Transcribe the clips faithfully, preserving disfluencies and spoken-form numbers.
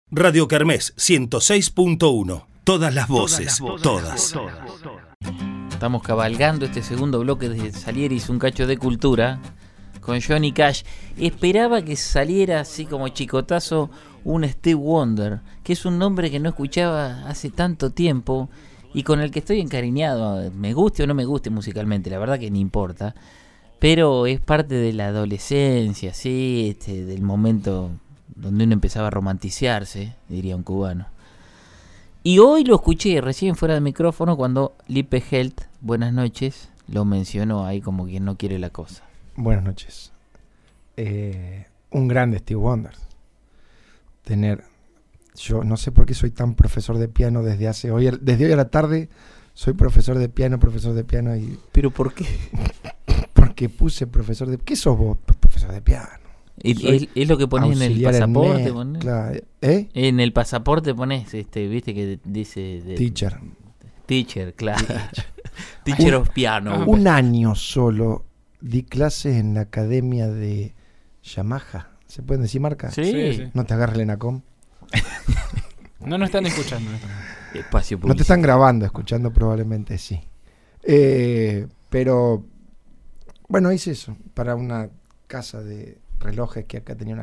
Radio Kermés ciento seis punto uno. Todas las voces, todas, todas. todas. Estamos cabalgando este segundo bloque de Salieris, un cacho de cultura, con Johnny Cash. Esperaba que saliera así como chicotazo un Stevie Wonder, que es un nombre que no escuchaba hace tanto tiempo y con el que estoy encariñado, me guste o no me guste musicalmente, la verdad que ni importa, pero es parte de la adolescencia, sí, este, del momento donde uno empezaba a romantizarse, diría un cubano. Y hoy lo escuché recién fuera de micrófono cuando Lipe Helt, buenas noches, lo mencionó ahí como quien no quiere la cosa. Buenas noches. Eh, un grande Stevie Wonder. Tener, yo no sé por qué soy tan profesor de piano desde hace hoy, desde hoy a la tarde soy profesor de piano, profesor de piano y. ¿Pero por qué? Porque puse profesor de. ¿Qué sos vos, profesor de piano? Es, es lo que pones en el pasaporte, en pones. Claro. ¿Eh? En el pasaporte pones, este, viste que dice de, teacher. Teacher, claro. Teacher, teacher of piano. Un año solo di clases en la academia de Yamaha. ¿Se pueden decir marca? Sí. sí, sí. No te agarres el ENACOM. No nos están escuchando. Espacio no te están grabando, escuchando probablemente sí. Eh, pero, bueno, hice eso para una casa de relojes que acá tenía una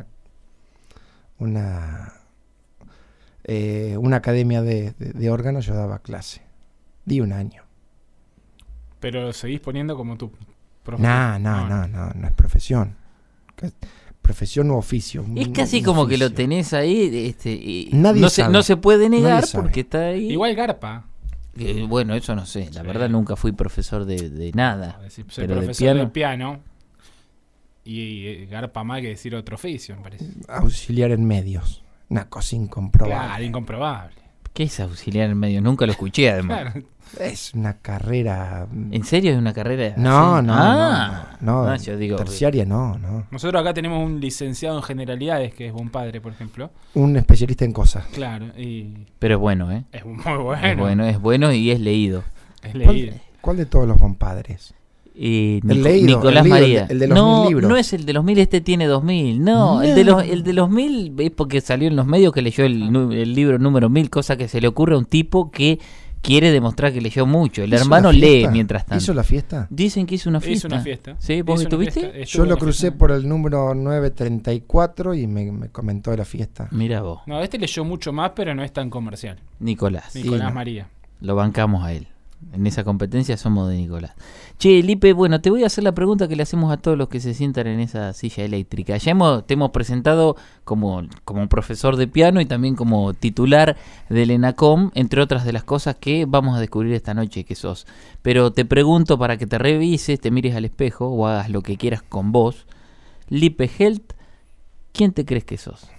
una eh, una academia de, de, de órganos. Yo daba clase. Di un año. Pero lo seguís poniendo como tu profesión. No, no, no, no, no es profesión. Profesión u oficio. Es casi como oficio. Que lo tenés ahí, este, y nadie no, sabe. Se, no se puede negar porque está ahí. Igual garpa. Eh, bueno, eso no sé. La sí. verdad nunca fui profesor de, de nada. Soy pero profesor de piano, de piano y, y garpa más que decir otro oficio, me parece. Auxiliar en medios. Una cosa incomprobable. Claro, incomprobable. ¿Qué es auxiliar en medios? Nunca lo escuché, además. Claro. Es una carrera. ¿En serio es una carrera? No, así? no, ah, no, no. Ah, yo digo, terciaria no, no. Nosotros acá tenemos un licenciado en generalidades que es buen padre, por ejemplo. Un especialista en cosas. Claro, y pero es bueno, ¿eh? Es muy bueno. Es bueno, es bueno y es leído. Es leído. ¿Cuál, cuál de todos los bonpadres? Eh, el Nico, leído, Nicolás el leído, María. El de, el de los no, mil libros. No es el de los mil, este tiene dos mil. No, no. El, de los, el de los mil es porque salió en los medios que leyó el, el libro número mil, cosa que se le ocurre a un tipo que quiere demostrar que leyó mucho. El hermano lee mientras tanto. ¿Hizo la fiesta? Dicen que hizo una fiesta. Hizo una fiesta. ¿Sí? ¿Vos estuviste? Yo lo crucé por el número nueve treinta y cuatro y me, me comentó de la fiesta. Mira vos. No, este leyó mucho más, pero no es tan comercial. Nicolás. Nicolás sí, no. María. Lo bancamos a él. En esa competencia somos de Nicolás. Che, Lipe, bueno, te voy a hacer la pregunta que le hacemos a todos los que se sientan en esa silla eléctrica. Ya hemos, te hemos presentado como, como profesor de piano y también como titular del ENACOM, entre otras de las cosas que vamos a descubrir esta noche que sos. Pero te pregunto para que te revises, te mires al espejo o hagas lo que quieras con vos. Lipe Helt, ¿quién te crees que sos?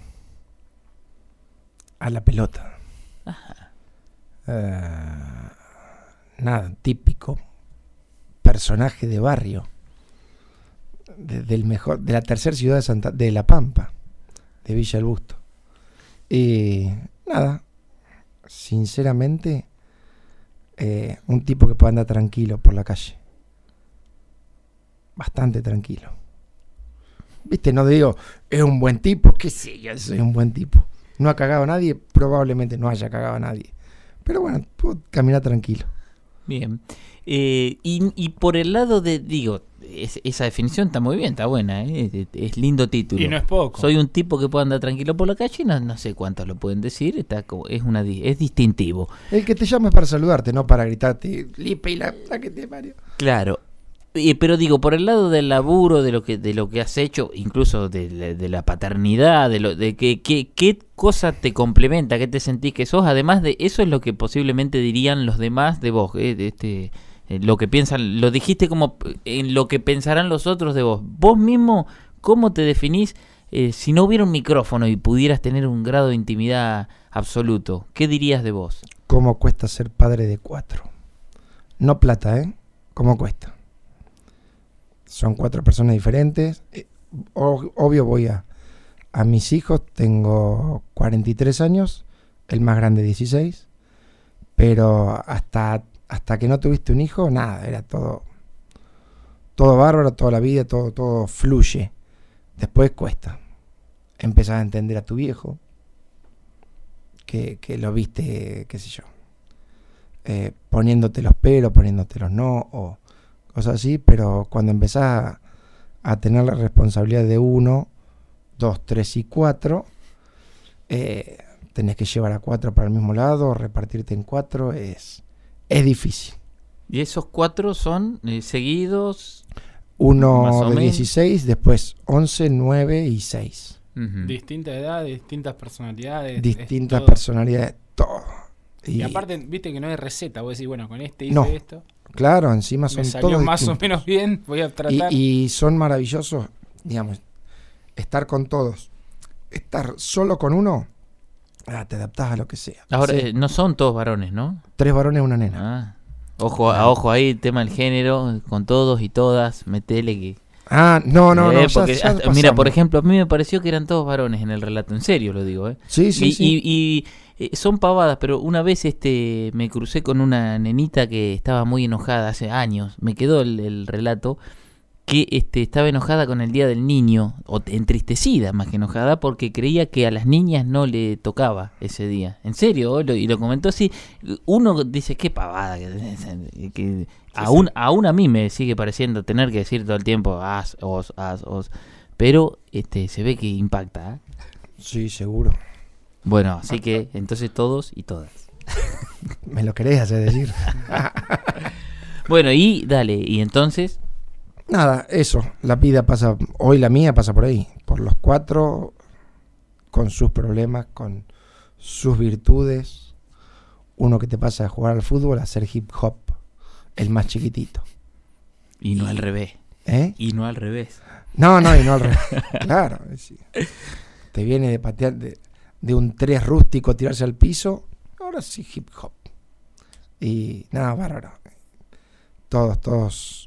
A la pelota. Ajá. Uh... Nada, típico personaje de barrio de, del mejor, de la tercera ciudad de Santa, de La Pampa, de Villa El Busto. Y nada, sinceramente, eh, un tipo que puede andar tranquilo por la calle, bastante tranquilo. Viste, no digo, es un buen tipo, qué sé yo, soy un buen tipo. No ha cagado a nadie, probablemente no haya cagado a nadie. Pero bueno, puedo caminar tranquilo. Bien. Eh, y, y por el lado de, digo, es, esa definición está muy bien, está buena, ¿eh? es, es lindo título. Y no es poco. Soy un tipo que puede andar tranquilo por la calle, no, no sé cuántos lo pueden decir, está como, es una es distintivo. El que te llama es para saludarte, no para gritarte, Lipe y la, la que te parió. Claro. Eh, pero digo, por el lado del laburo, de lo que de lo que has hecho, incluso de, de, de la paternidad, de lo de que, que qué cosa te complementa, qué te sentís que sos, además de eso es lo que posiblemente dirían los demás de vos, eh, de este eh, lo que piensan, lo dijiste como en lo que pensarán los otros de vos. Vos mismo, ¿cómo te definís eh, si no hubiera un micrófono y pudieras tener un grado de intimidad absoluto? ¿Qué dirías de vos? ¿Cómo cuesta ser padre de cuatro? No plata, ¿eh? ¿Cómo cuesta? Son cuatro personas diferentes. Eh, obvio voy a, a mis hijos, tengo cuarenta y tres años, el más grande dieciséis, pero hasta, hasta que no tuviste un hijo, nada, era todo, todo bárbaro, toda la vida, todo, todo fluye. Después cuesta. Empezás a entender a tu viejo, que, que lo viste, qué sé yo, eh, poniéndote los pelos, poniéndote los no, o cosas así, pero cuando empezás a, a tener la responsabilidad de uno, dos, tres y cuatro, eh, tenés que llevar a cuatro para el mismo lado, repartirte en cuatro, es, es difícil. ¿Y esos cuatro son eh, seguidos? Uno de dieciséis, después once, nueve y seis. Uh-huh. Distintas edades, distintas personalidades. Distintas personalidades, todo. Y, y aparte, viste que no hay receta, vos decís, bueno, con este hice no, esto. Claro, encima son me salió todos más distintos. o menos bien, voy a tratar. Y, y son maravillosos, digamos, estar con todos. Estar solo con uno, ah, te adaptás a lo que sea. Ahora, sí. eh, no son todos varones, ¿no? Tres varones y una nena. Ah. Ojo, a ojo ahí, tema del género, con todos y todas, metele que... Ah, no, no, no. Eh, ya, porque ya hasta, mira, por ejemplo, a mí me pareció que eran todos varones en el relato, en serio lo digo, ¿eh? Sí, sí, y, sí. Y, y, y son pavadas, pero una vez este me crucé con una nenita que estaba muy enojada hace años, me quedó el, el relato, que este estaba enojada con el Día del Niño, o entristecida más que enojada, porque creía que a las niñas no le tocaba ese día. En serio, lo, y lo comentó así. Uno dice, qué pavada, que, que aún, sí. aún a mí me sigue pareciendo tener que decir todo el tiempo, as, os, as, os, pero este se ve que impacta, ¿eh? Sí, seguro. Bueno, así que entonces todos y todas. Me lo querés hacer decir. Bueno, y dale, y entonces... Nada, eso, la vida pasa, hoy la mía pasa por ahí, por los cuatro, con sus problemas, con sus virtudes. Uno que te pasa a jugar al fútbol, a hacer hip hop, el más chiquitito. Y no y, al revés. ¿Eh? Y no al revés. No, no, y no al revés. Claro. Sí. Te viene de patear, de, de un tres rústico, tirarse al piso, ahora sí hip hop. Y nada, bárbaro. Todos, todos...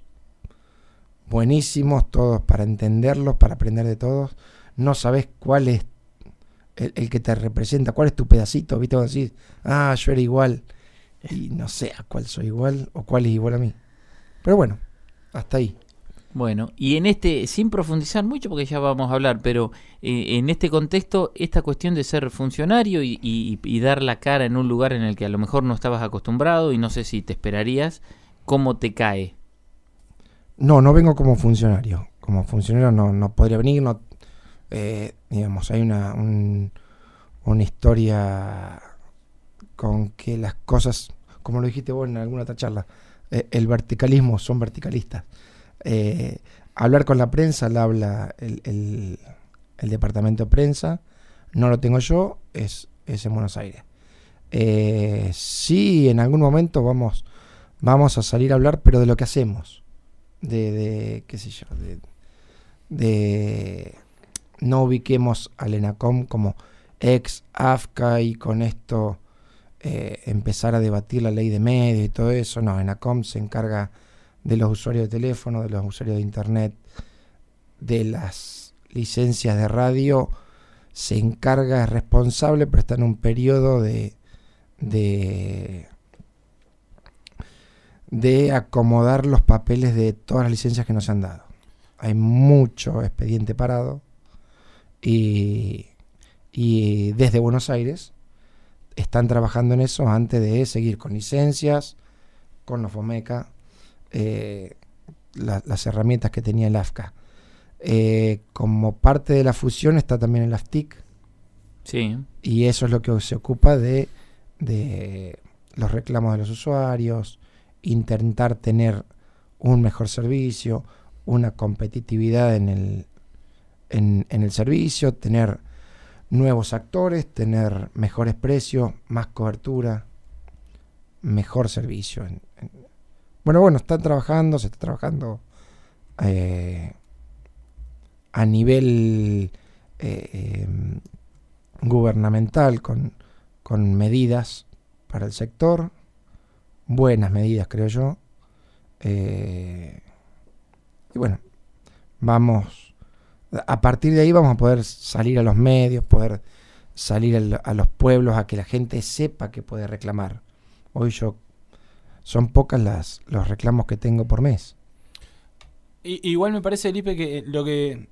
buenísimos, todos para entenderlos, para aprender de todos. No sabes cuál es el, el que te representa, cuál es tu pedacito, ¿viste? Cuando decís, ah, yo era igual, y no sé a cuál soy igual o cuál es igual a mí. Pero bueno, hasta ahí. Bueno, y en este, sin profundizar mucho porque ya vamos a hablar, pero eh, en este contexto, esta cuestión de ser funcionario y, y, y dar la cara en un lugar en el que a lo mejor no estabas acostumbrado y no sé si te esperarías, ¿cómo te cae? No, no vengo como funcionario. Como funcionario no, no podría venir. No, eh, digamos, hay una, un, una historia con que las cosas, como lo dijiste vos en alguna otra charla, eh, el verticalismo, son verticalistas. Eh, hablar con la prensa, la habla el, el, el departamento de prensa. No lo tengo yo, es, es en Buenos Aires. Eh, sí, en algún momento vamos, vamos a salir a hablar, pero de lo que hacemos. De, de, qué sé yo, de, de no ubiquemos al ENACOM como ex AFCA y con esto eh, empezar a debatir la ley de medios y todo eso. No, ENACOM se encarga de los usuarios de teléfono, de los usuarios de internet, de las licencias de radio, se encarga, es responsable, pero está en un periodo de de de acomodar los papeles de todas las licencias que nos han dado. Hay mucho expediente parado y, y desde Buenos Aires están trabajando en eso antes de seguir con licencias, con los FOMECA, eh, la, las herramientas que tenía el AFCA. Eh, como parte de la fusión está también el AFTIC. Sí. Y eso es lo que se ocupa de, de los reclamos de los usuarios, intentar tener un mejor servicio, una competitividad en el, en, en el servicio, tener nuevos actores, tener mejores precios, más cobertura, mejor servicio. En, en, bueno, bueno, están trabajando, se está trabajando eh, a nivel eh, eh, gubernamental con, con medidas para el sector. Buenas medidas, creo yo. Eh, y bueno, vamos, a partir de ahí vamos a poder salir a los medios, poder salir a, a los pueblos, a que la gente sepa que puede reclamar. Hoy yo, son pocas las los reclamos que tengo por mes. Y, igual me parece, Lipe, que lo que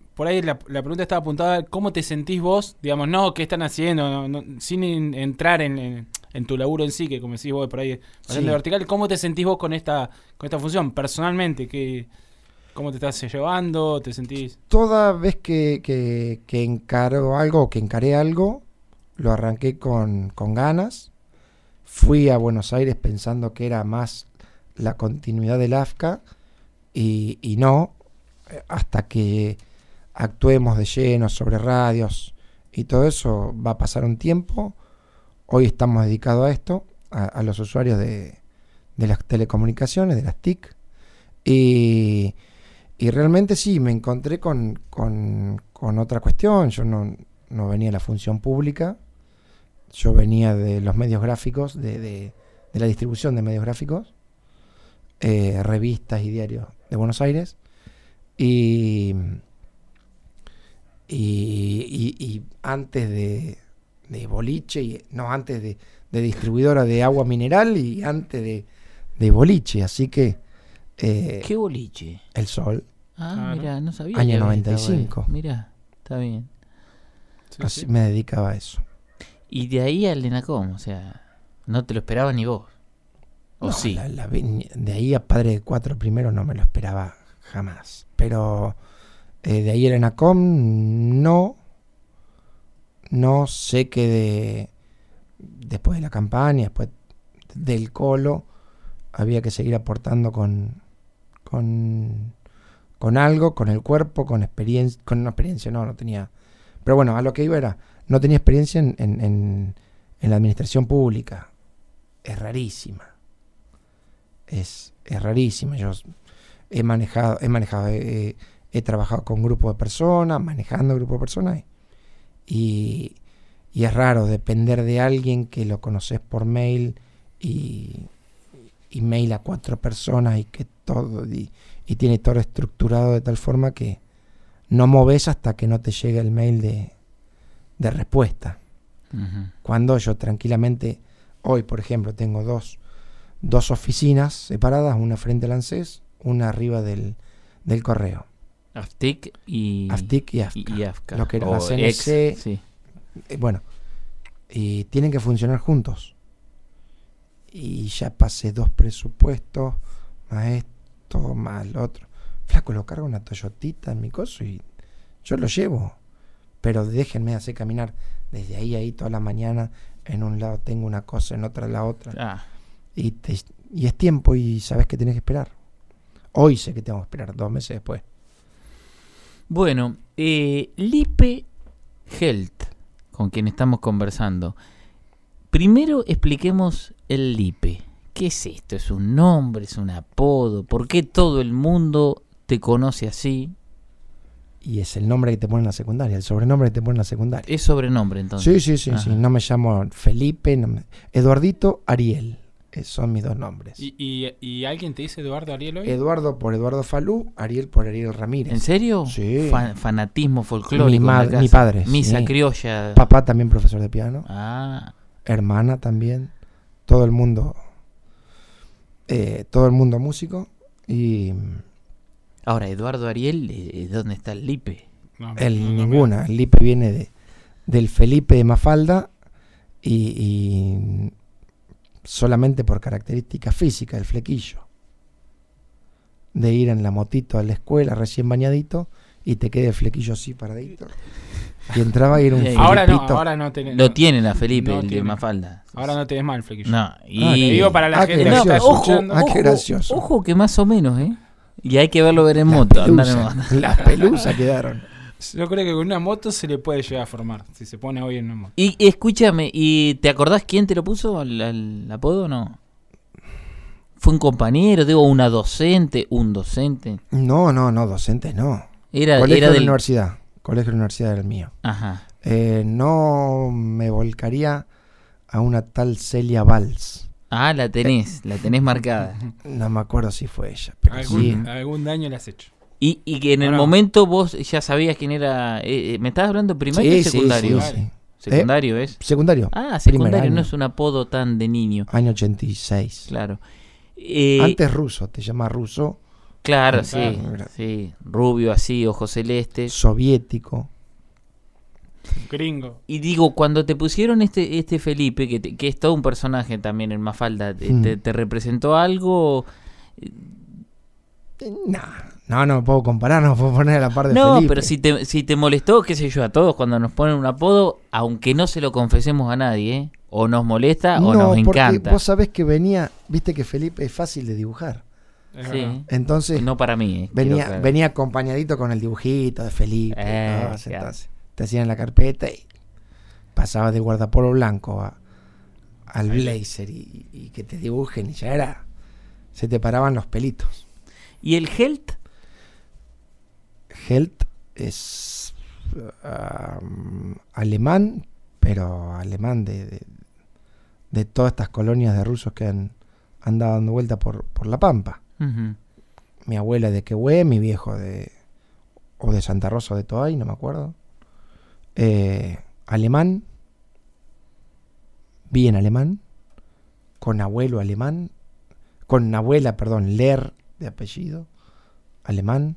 por ahí la, la pregunta estaba apuntada a cómo te sentís vos, digamos, no qué están haciendo, no, no, sin in, entrar en, en, en tu laburo en sí, que como decís vos, por ahí bastante Sí. vertical, ¿cómo te sentís vos con esta con esta función personalmente? ¿Qué, ¿Cómo te estás llevando? ¿Te sentís...? Toda vez que, que, que encaro algo, que encaré algo, lo arranqué con, con ganas. Fui a Buenos Aires pensando que era más la continuidad del A F C A y, y no, hasta que actuemos de lleno sobre radios y todo eso va a pasar un tiempo. Hoy estamos dedicados a esto, a, a los usuarios de, de las telecomunicaciones, de las T I C, y, y realmente sí, me encontré con, con, con otra cuestión. Yo no, no venía de la función pública, yo venía de los medios gráficos, de, de, de la distribución de medios gráficos, eh, revistas y diarios de Buenos Aires, y, y, y, y antes de, de boliche, y, no, antes de, de distribuidora de agua mineral y antes de, de boliche, así que eh, ¿Qué boliche? El Sol, Ah, Claro. mira, no sabía. Año que noventa y estaba ahí. cinco. Mira, está bien. Sí, así sí. me dedicaba a eso. Y de ahí al ENACOM, o sea, no te lo esperabas ni vos. ¿O No, sí? la- la vi- de ahí a Padre de Cuatro primero no me lo esperaba jamás, pero eh, de ahí el ENACOM no, no sé que de, después de la campaña, después del Colo, había que seguir aportando con, con, con algo, con el cuerpo, con experiencia, con una experiencia, no, no tenía, pero bueno, a lo que iba era, no tenía experiencia en, en, en, en la administración pública, es rarísima, es, es rarísima, yo he manejado, he manejado, he, he trabajado con grupos de personas, manejando grupos de personas, y, y es raro depender de alguien que lo conoces por mail y, y mail a cuatro personas y que todo y, y tiene todo estructurado de tal forma que no moves hasta que no te llegue el mail de, de respuesta. Ujú. Cuando yo tranquilamente, hoy por ejemplo, tengo dos, dos oficinas separadas, una frente al ANSES, una arriba del, del correo. AFTIC y... AFTIC y AFCA. y AFCA. Lo que era O la C N C. ex, sí. Eh, bueno, y tienen que funcionar juntos. Y ya pasé dos presupuestos, más esto, más lo otro. Flaco, lo cargo una Toyotita en mi coso y yo lo llevo. Pero déjenme hacer caminar desde ahí a ahí toda la mañana. En un lado tengo una cosa, en otra la otra. Ah, Y, te, y es tiempo y sabes que tenés que esperar. Hoy sé que tengo que esperar, dos meses después. bueno, eh, Lipe Health, con quien estamos conversando. Primero expliquemos el Lipe. ¿Qué es esto? ¿Es un nombre? ¿Es un apodo? ¿Por qué todo el mundo te conoce así? Y es el nombre que te ponen en la secundaria, el sobrenombre que te ponen en la secundaria. Es sobrenombre entonces. Sí, sí, sí, Ajá. sí. No me llamo Felipe, no me- Eduardito Ariel. Esos son mis dos nombres. ¿Y, y, y alguien te dice Eduardo Ariel hoy? Eduardo por Eduardo Falú, Ariel por Ariel Ramírez. ¿En serio? Sí. Fa- fanatismo folclórico. Mi en la ma- casa. mi padre, Misa sí. criolla. Papá también profesor de piano. Ah, Hermana también. Todo el mundo. eh, todo el mundo músico. Y ahora, Eduardo Ariel, eh, ¿dónde está el Lipe? No, él no, no, ninguna. El Lipe viene de, del Felipe de Mafalda. Y, y solamente por características físicas, el flequillo. De ir en la motito a la escuela recién bañadito y te quede el flequillo así paradito. Y entraba y era un Ahora Ahora no, Felipito. ahora no tenés. Lo no, tienen a Felipe, no el de tiene. Mafalda. Ahora no tenés mal el flequillo. No, y... Ah, Te digo para la Ah, gente qué que está gracioso. ojo, escuchando. Ah, qué ojo, gracioso. ojo que más o menos, ¿eh? Y hay que verlo ver en Las moto, andar en pelusas, moto. las pelusas quedaron. Yo creo que con una moto se le puede llegar a formar. Si se pone hoy en una moto. Y escúchame, ¿y te acordás quién te lo puso al, al apodo o no? ¿Fue un compañero, digo, una docente, un docente? No, no, no, docentes no. Era, Colegio era de la del... universidad. Colegio de la universidad era el mío. Ajá. Eh, no me volcaría a una tal Celia Valls. Ah, la tenés, la tenés marcada. No me acuerdo si fue ella. Pero Algún, sí. algún daño le has hecho. Y, y que en el Ahora- momento vos ya sabías quién era... eh, eh, ¿Me estabas hablando primario Sí, o sí, secundario? sí, sí. Secundario es. Secundario. Ah, primer secundario, no año. es un apodo tan de niño. Año ochenta y seis. Claro. Eh, Antes ruso, te llama ruso Claro, Claro. sí, sí. Rubio así, ojos celestes. Soviético. Gringo. Y digo, cuando te pusieron este este Felipe, que, te- que es todo un personaje también en Mafalda, ¿te, Mm. te- te representó algo? Eh, No, no, no me puedo comparar, no me puedo poner a la par de No, Felipe. pero si te, si te molestó, qué sé yo, a todos cuando nos ponen un apodo, aunque no se lo confesemos a nadie, ¿eh? O nos molesta o No, nos porque encanta. vos sabés que venía, viste que Felipe es fácil de dibujar. Es Sí. verdad. Entonces No para mí, ¿eh? venía, Quiero aclarar. venía acompañadito con el dibujito de Felipe. Eh, ¿no? claro. Entonces, te hacían la carpeta y pasabas de guardapolvo blanco a, al blazer y, y que te dibujen y ya era. Se te paraban los pelitos. ¿Y el Helt? Helt es um, alemán, pero alemán de, de, de todas estas colonias de rusos que han andado dando vuelta por, por la Pampa. Ujú. Mi abuela de Quehue, mi viejo de o de Santa Rosa o de Toay, no me acuerdo. Eh, alemán, bien alemán, con abuelo alemán, con abuela, perdón, Ler de apellido, alemán.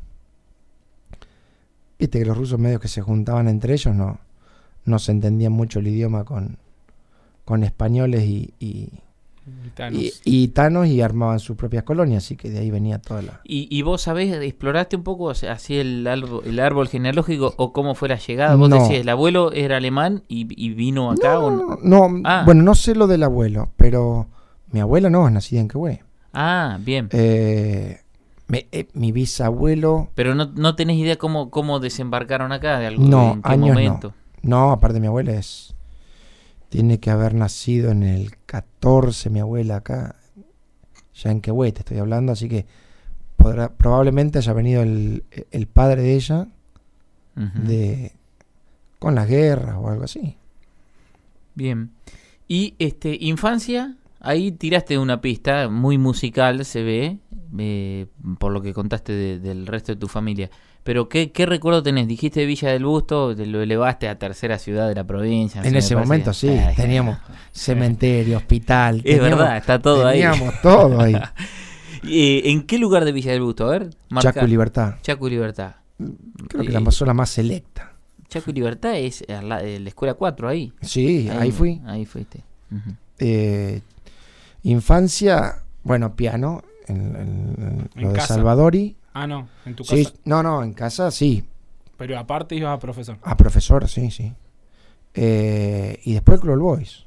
Viste que los rusos medios que se juntaban entre ellos no, no se entendían mucho el idioma con, con españoles y, y, Gitanos. y, y tanos y armaban sus propias colonias, así que de ahí venía toda la... ¿Y, y vos sabés, exploraste un poco así el árbol, el árbol genealógico o cómo fue la llegada? Vos No. decís, el abuelo era alemán y, y vino acá. No, o no, no? no, Ah. bueno, no sé lo del abuelo, pero mi abuela no, es nacida en Quehue. Ah, bien. Eh, me- eh, mi bisabuelo, Pero no, no tenés idea cómo, cómo desembarcaron acá, de algún, No, en qué años no. momento. no, aparte mi abuela es, tiene que haber nacido en el catorce, mi abuela acá, ya en Quehue te estoy hablando, así que podrá, probablemente haya venido el, el padre de ella, Ujú. de con las guerras o algo así. Bien. Y este infancia, ahí tiraste una pista muy musical, se ve, eh, por lo que contaste de- del resto de tu familia. Pero ¿qué, qué recuerdo tenés? Dijiste Villa del Busto, te lo elevaste a tercera ciudad de la provincia. En me ese parece. momento sí, Ay, teníamos cementerio, hospital. Es teníamos- verdad, está todo ahí. Teníamos todo ahí. Eh, ¿En qué lugar de Villa del Busto? A ver, marca. Chaco y Libertad. Chaco y Libertad. Creo que Eh, la zona más selecta. Chaco y Libertad es a la, eh, la escuela cuatro ahí. Sí, ahí, fui. Ahí fuiste. Ujú. Eh, infancia, bueno, piano, en, en- en En lo de casa. Salvadori. Ah, no, en tu Sí, casa. no, no, en casa sí. Pero aparte ibas a profesor. A profesor, sí, sí. Eh, y después Club Boys.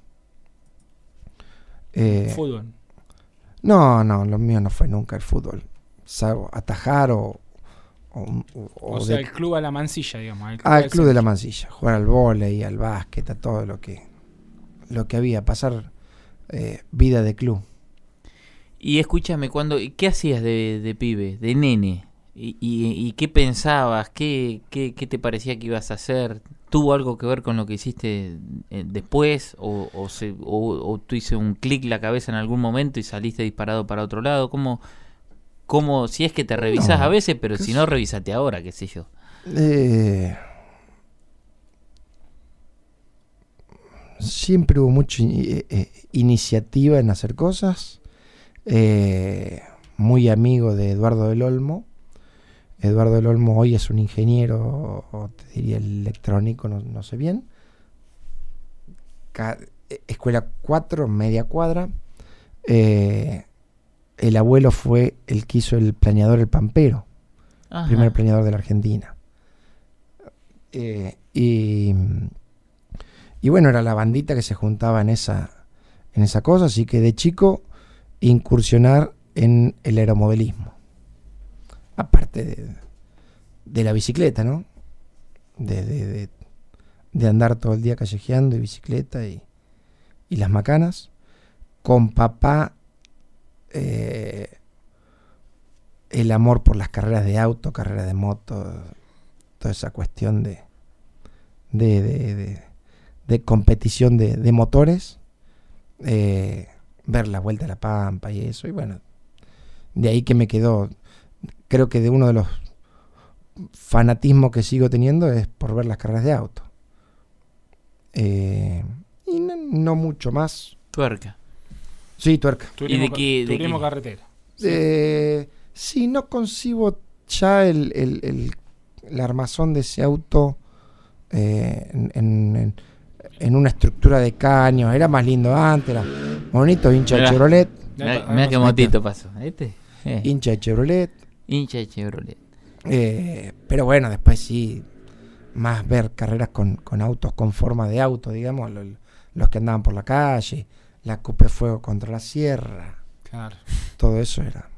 Eh, Fútbol. no, no, lo mío no fue nunca el fútbol. Salvo atajar o. O, o- O, o sea, de- el club a la mansilla, digamos. El Ah, el del club de la centro. Mansilla, jugar al vóley, al básquet, a todo lo que lo que había, pasar eh, vida de club. Y escúchame, cuando, ¿qué hacías de, de pibe, de nene? ¿Y, y, y qué pensabas? ¿Qué, qué, ¿Qué te parecía que ibas a hacer? ¿Tuvo algo que ver con lo que hiciste eh, después? ¿O, o, se, o, o tú hice un clic la cabeza en algún momento y saliste disparado para otro lado? ¿Cómo, cómo si es que te revisás No, a veces, pero qué si sé- no, revísate ahora, qué sé yo? Eh, siempre hubo mucha i- eh, iniciativa en hacer cosas. Eh, muy amigo de Eduardo del Olmo. Eduardo del Olmo hoy es un ingeniero, o te diría electrónico, no, no sé bien. Ca- eh, Escuela cuatro, media cuadra. Eh, el abuelo fue el que hizo el planeador El Pampero, Ajá. primer planeador de la Argentina. Eh, y, y bueno, era la bandita que se juntaba en esa, en esa cosa, así que de chico incursionar en el aeromodelismo. Aparte de, de la bicicleta, ¿no? De, de, de, de andar todo el día callejeando y bicicleta y, y las macanas. Con papá, eh, el amor por las carreras de auto, carreras de moto, toda esa cuestión de, de, de, de, de competición de, de motores, eh, ver la vuelta a la Pampa y eso, y bueno, de ahí que me quedó, creo que de uno de los fanatismos que sigo teniendo es por ver las carreras de auto. Eh, y no, no mucho más. Tuerca. Sí, tuerca. Turismo, ¿Y de qué- de turismo qué? carretera. Eh, Sí, no concibo ya el, el, el, el armazón de ese auto eh, en, en, en una estructura de caños. Era más lindo antes, era bonito, hincha de Chevrolet. Mira qué motito pasó. ¿Este? Eh. Hincha de Chevrolet. Hincha de Chevrolet. Eh, pero bueno, después sí, más ver carreras con, con autos con forma de auto, digamos, lo, los que andaban por la calle, la Coupé Fuego contra la Sierra. Claro. Todo eso era.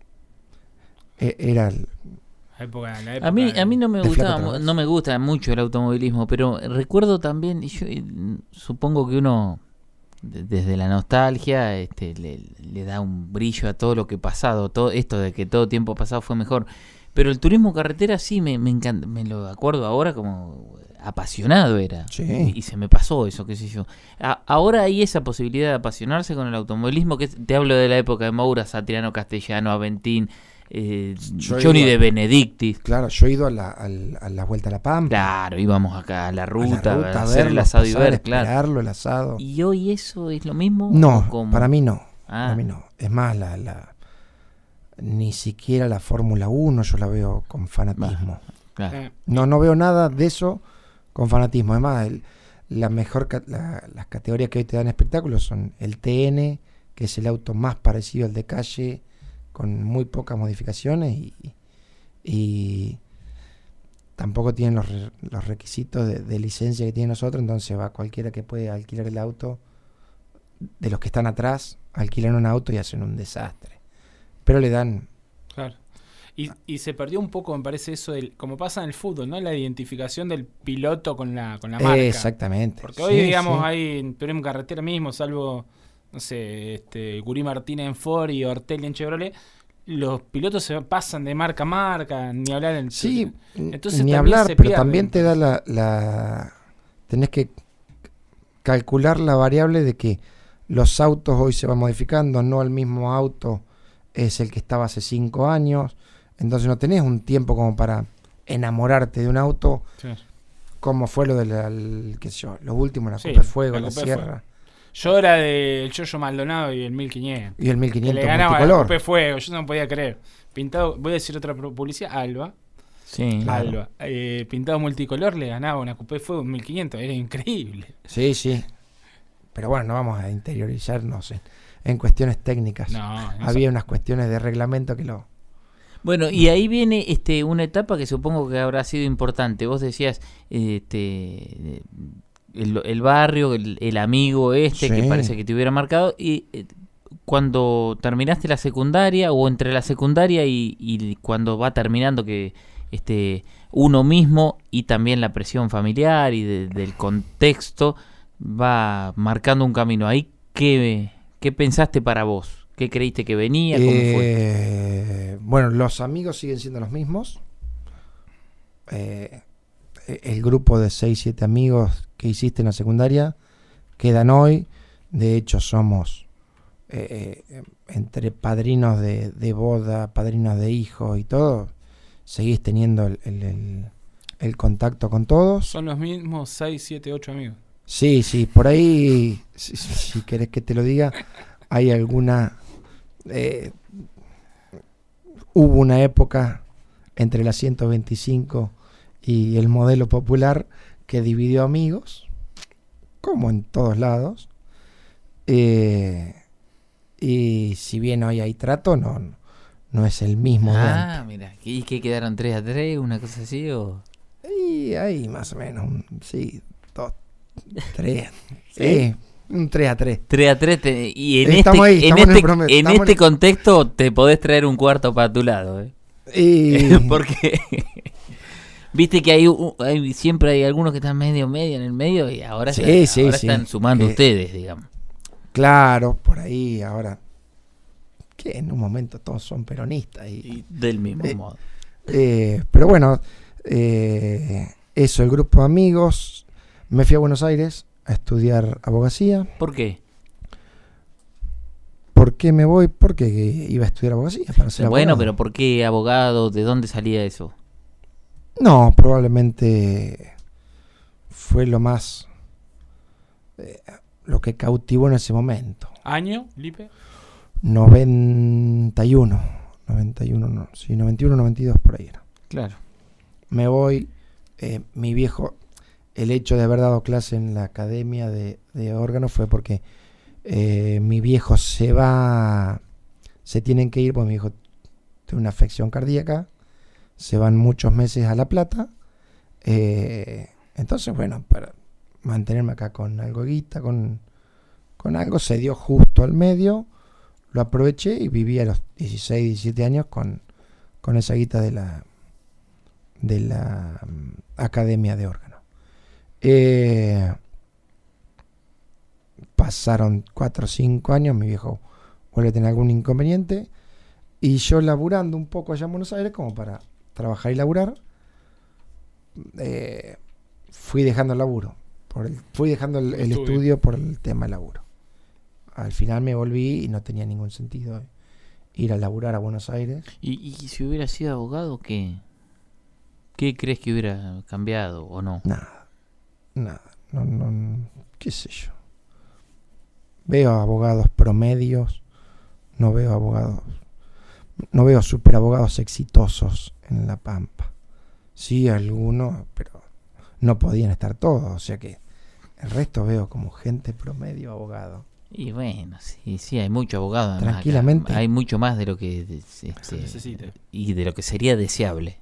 Era el, la época, la época a mí a mí no me gustaba, no me gusta mucho el automovilismo, pero recuerdo también, y yo supongo que uno desde la nostalgia este, le, le da un brillo a todo lo que pasado, todo esto de que todo tiempo pasado fue mejor, pero el turismo carretera sí me, me encanta, me lo acuerdo ahora como apasionado era, sí. y, y se me pasó eso, qué sé yo. A, ahora hay esa posibilidad de apasionarse con el automovilismo, que te hablo de la época de Maura, Satriano Castellano, Aventín, eh, Johnny de Benedictis. Claro, yo he ido a la, a la, a la Vuelta a la Pampa. Claro, íbamos acá a la ruta, a, la ruta, a, a hacer verlo, el asado pasar, y ver, claro. el asado. ¿Y hoy eso es lo mismo? No, ¿Cómo? para mí no. Ah. Para mí no. Es más, la, la ni siquiera la Fórmula uno yo la veo con fanatismo. Bah, claro. No, no veo nada de eso con fanatismo. Además, el, la mejor la, las categorías que hoy te dan espectáculos son el T N, que es el auto más parecido al de calle, con muy pocas modificaciones y, y tampoco tienen los, re, los requisitos de, de licencia que tienen nosotros, entonces va cualquiera que puede alquilar el auto, de los que están atrás, alquilan un auto y hacen un desastre. Pero le dan... Claro. Y, y se perdió un poco, me parece, eso, del, como pasa en el fútbol, ¿no? La identificación del piloto con la, con la marca. Exactamente. Porque hoy, sí, digamos, sí. hay en turismo carretera mismo, salvo... no sé, este, Gurí Martínez en Ford y Ortelli en Chevrolet, los pilotos se pasan de marca a marca, ni hablar en... Sí, entonces ni hablar, pero pierden. También te da la, la... tenés que calcular la variable de que los autos hoy se van modificando, no el mismo auto es el que estaba hace cinco años, entonces no tenés un tiempo como para enamorarte de un auto, sí. Como fue lo de la, el, qué sé yo, lo último, la sí, Coupé Fuego, la, la Sierra. Fuego. Yo era del Yoyo Maldonado y el mil quinientos. Y el mil quinientos que le ganaba multicolor. Coupé Fuego, yo no podía creer. Pintado, voy a decir otra publicidad, Alba. Sí. Claro. Alba. Eh, pintado multicolor le ganaba una Coupé Fuego en mil quinientos, era increíble. Sí, sí. Pero bueno, no vamos a interiorizarnos en, en cuestiones técnicas. No, no Había sé. unas cuestiones de reglamento que lo... Bueno, y ahí viene este una etapa que supongo que habrá sido importante. Vos decías, este... El, el barrio, el, el amigo este, sí. Que parece que te hubiera marcado. Y eh, cuando terminaste la secundaria, o entre la secundaria y, y cuando va terminando, que este uno mismo y también la presión familiar y de, del contexto va marcando un camino. Ahí, ¿qué, qué pensaste para vos? ¿Qué creíste que venía? ¿Cómo eh, fue? Bueno, los amigos siguen siendo los mismos. Eh, el grupo de seis, siete amigos que hiciste en la secundaria quedan hoy. De hecho, somos eh, eh, entre padrinos de, de boda, padrinos de hijos y todo. Seguís teniendo el, el, el, el contacto con todos. Son los mismos seis, siete, ocho amigos. Sí, sí, por ahí, si, si querés que te lo diga, hay alguna... Eh, hubo una época entre la ciento veinticinco y el modelo popular que dividió amigos, como en todos lados. Eh, y si bien hoy hay trato, no, no es el mismo. Ah, mira, ¿y qué quedaron tres a tres, una cosa así o...? Y ahí más o menos, un, sí, dos, tres, sí, un tres a tres. tres a tres, te, y en estamos este, ahí, en estamos este, en, en este en... contexto te podés traer un cuarto para tu lado, ¿eh? Y... Porque... Viste que hay, hay siempre hay algunos que están medio medio en el medio y ahora, sí, se, sí, ahora sí. están sumando eh, ustedes, digamos. Claro, por ahí ahora que en un momento todos son peronistas y, y del mismo eh, modo. Eh, pero bueno, eh, eso, el grupo de amigos. Me fui a Buenos Aires a estudiar abogacía. ¿Por qué? ¿Por qué me voy? Porque iba a estudiar abogacía para ser bueno, abogado. pero ¿por qué abogado? ¿De dónde salía eso? No, probablemente fue lo más, eh, lo que cautivó en ese momento. ¿Año, Lipe? noventa y uno, noventa y uno, no, sí, noventa y uno, noventa y dos por ahí era. Claro. Me voy, eh, mi viejo, el hecho de haber dado clase en la academia de, de órgano fue porque eh, mi viejo se va, se tienen que ir, porque mi viejo tiene una afección cardíaca, se van muchos meses a La Plata, eh, entonces bueno, para mantenerme acá con algo de guita, con, con algo, se dio justo al medio, lo aproveché y viví a los dieciséis, diecisiete años con, con esa guita de la de la um, academia de órgano. Eh, pasaron cuatro o cinco años, mi viejo vuelve a tener algún inconveniente y yo laburando un poco allá en Buenos Aires como para trabajar y laburar, eh, fui dejando el laburo, por el, fui dejando el, el estudio. estudio por el tema del laburo. Al final me volví y no tenía ningún sentido ir a laburar a Buenos Aires. ¿Y, y si hubiera sido abogado, qué? ¿Qué crees que hubiera cambiado o no? Nada, nada, no, no, qué sé yo. Veo abogados promedios, no veo abogados, no veo superabogados exitosos en La Pampa. Sí, algunos, pero no podían estar todos, o sea que el resto veo como gente promedio abogado. Y bueno, sí, sí, hay mucho abogado. Además, tranquilamente. Acá. Hay mucho más de lo que este, se necesita. Y de lo que sería deseable.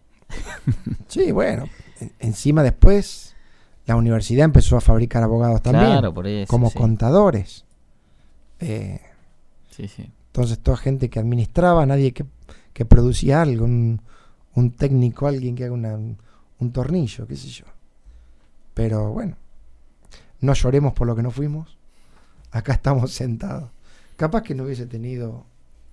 Sí, bueno, en, encima después la universidad empezó a fabricar abogados también, claro, por eso, como sí. contadores. Eh, sí, sí. Entonces toda gente que administraba, nadie que, que producía algo, un, un técnico, alguien que haga una, un, un tornillo, qué sé yo. Pero bueno, no lloremos por lo que no fuimos. Acá estamos sentados. Capaz que no hubiese tenido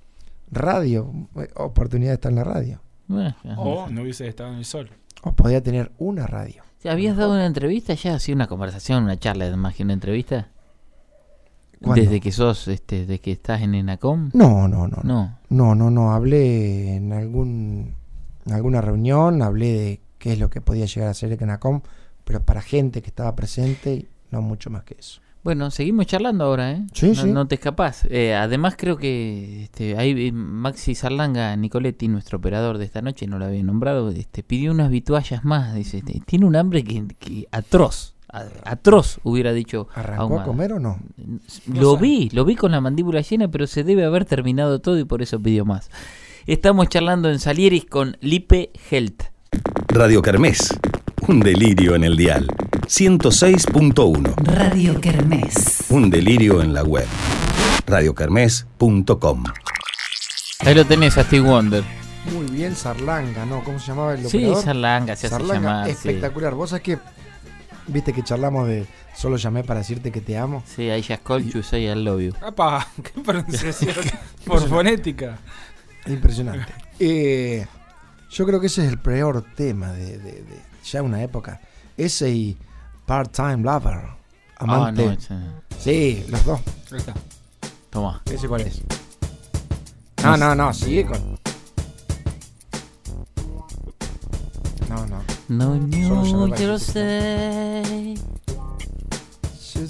radio, oportunidad de estar en la radio. O no hubiese estado en el sol. O podía tener una radio. ¿Habías dado una entrevista ya? ¿Así una conversación, una charla, más que una entrevista? ¿Cuándo? ¿Desde que sos, este, desde que estás en ENACOM? No, no, no. No, no, no, no. Hablé en algún en alguna reunión, hablé de qué es lo que podía llegar a ser el ENACOM, pero para gente que estaba presente y no mucho más que eso. Bueno, seguimos charlando ahora, ¿eh? Sí, no, sí. no te escapás. Eh, además creo que este, ahí eh, Maxi Sarlanga Nicoletti, nuestro operador de esta noche, no lo había nombrado, este, pidió unas vituallas más. Dice, este, tiene un hambre que, que atroz, a, atroz hubiera dicho. ¿Arrancó Ahumada. a comer o no? Lo vi, lo vi con la mandíbula llena, pero se debe haber terminado todo y por eso pidió más. Estamos charlando en Salieris con Lipe Helt. Radio Kermés, un delirio en el dial. ciento seis punto uno. Radio Kermés. Un delirio en la web. radio kermés punto com. Ahí lo tenés a Steve Wonder. Muy bien, Sarlanga, ¿no? ¿Cómo se llamaba el Sí, operador? Sarlanga se hace Sarlanga, llamar. espectacular. Vos sabés que, viste que charlamos de solo llamé para decirte que te amo. Sí, sí ahí ya Colchus, ahí al love you. ¡Apa! ¡Qué pronunciación! Por fonética. Impresionante. eh, yo creo que ese es el peor tema de, de, de ya una época. Ese y Part-Time Lover. Amante. Ah, no, ese... Sí, los dos. Ahí está. Toma. ¿Ese cuál es? No, no, no, sigue con. No, no. No, Solo no, llamé para yo lo decirte. sé.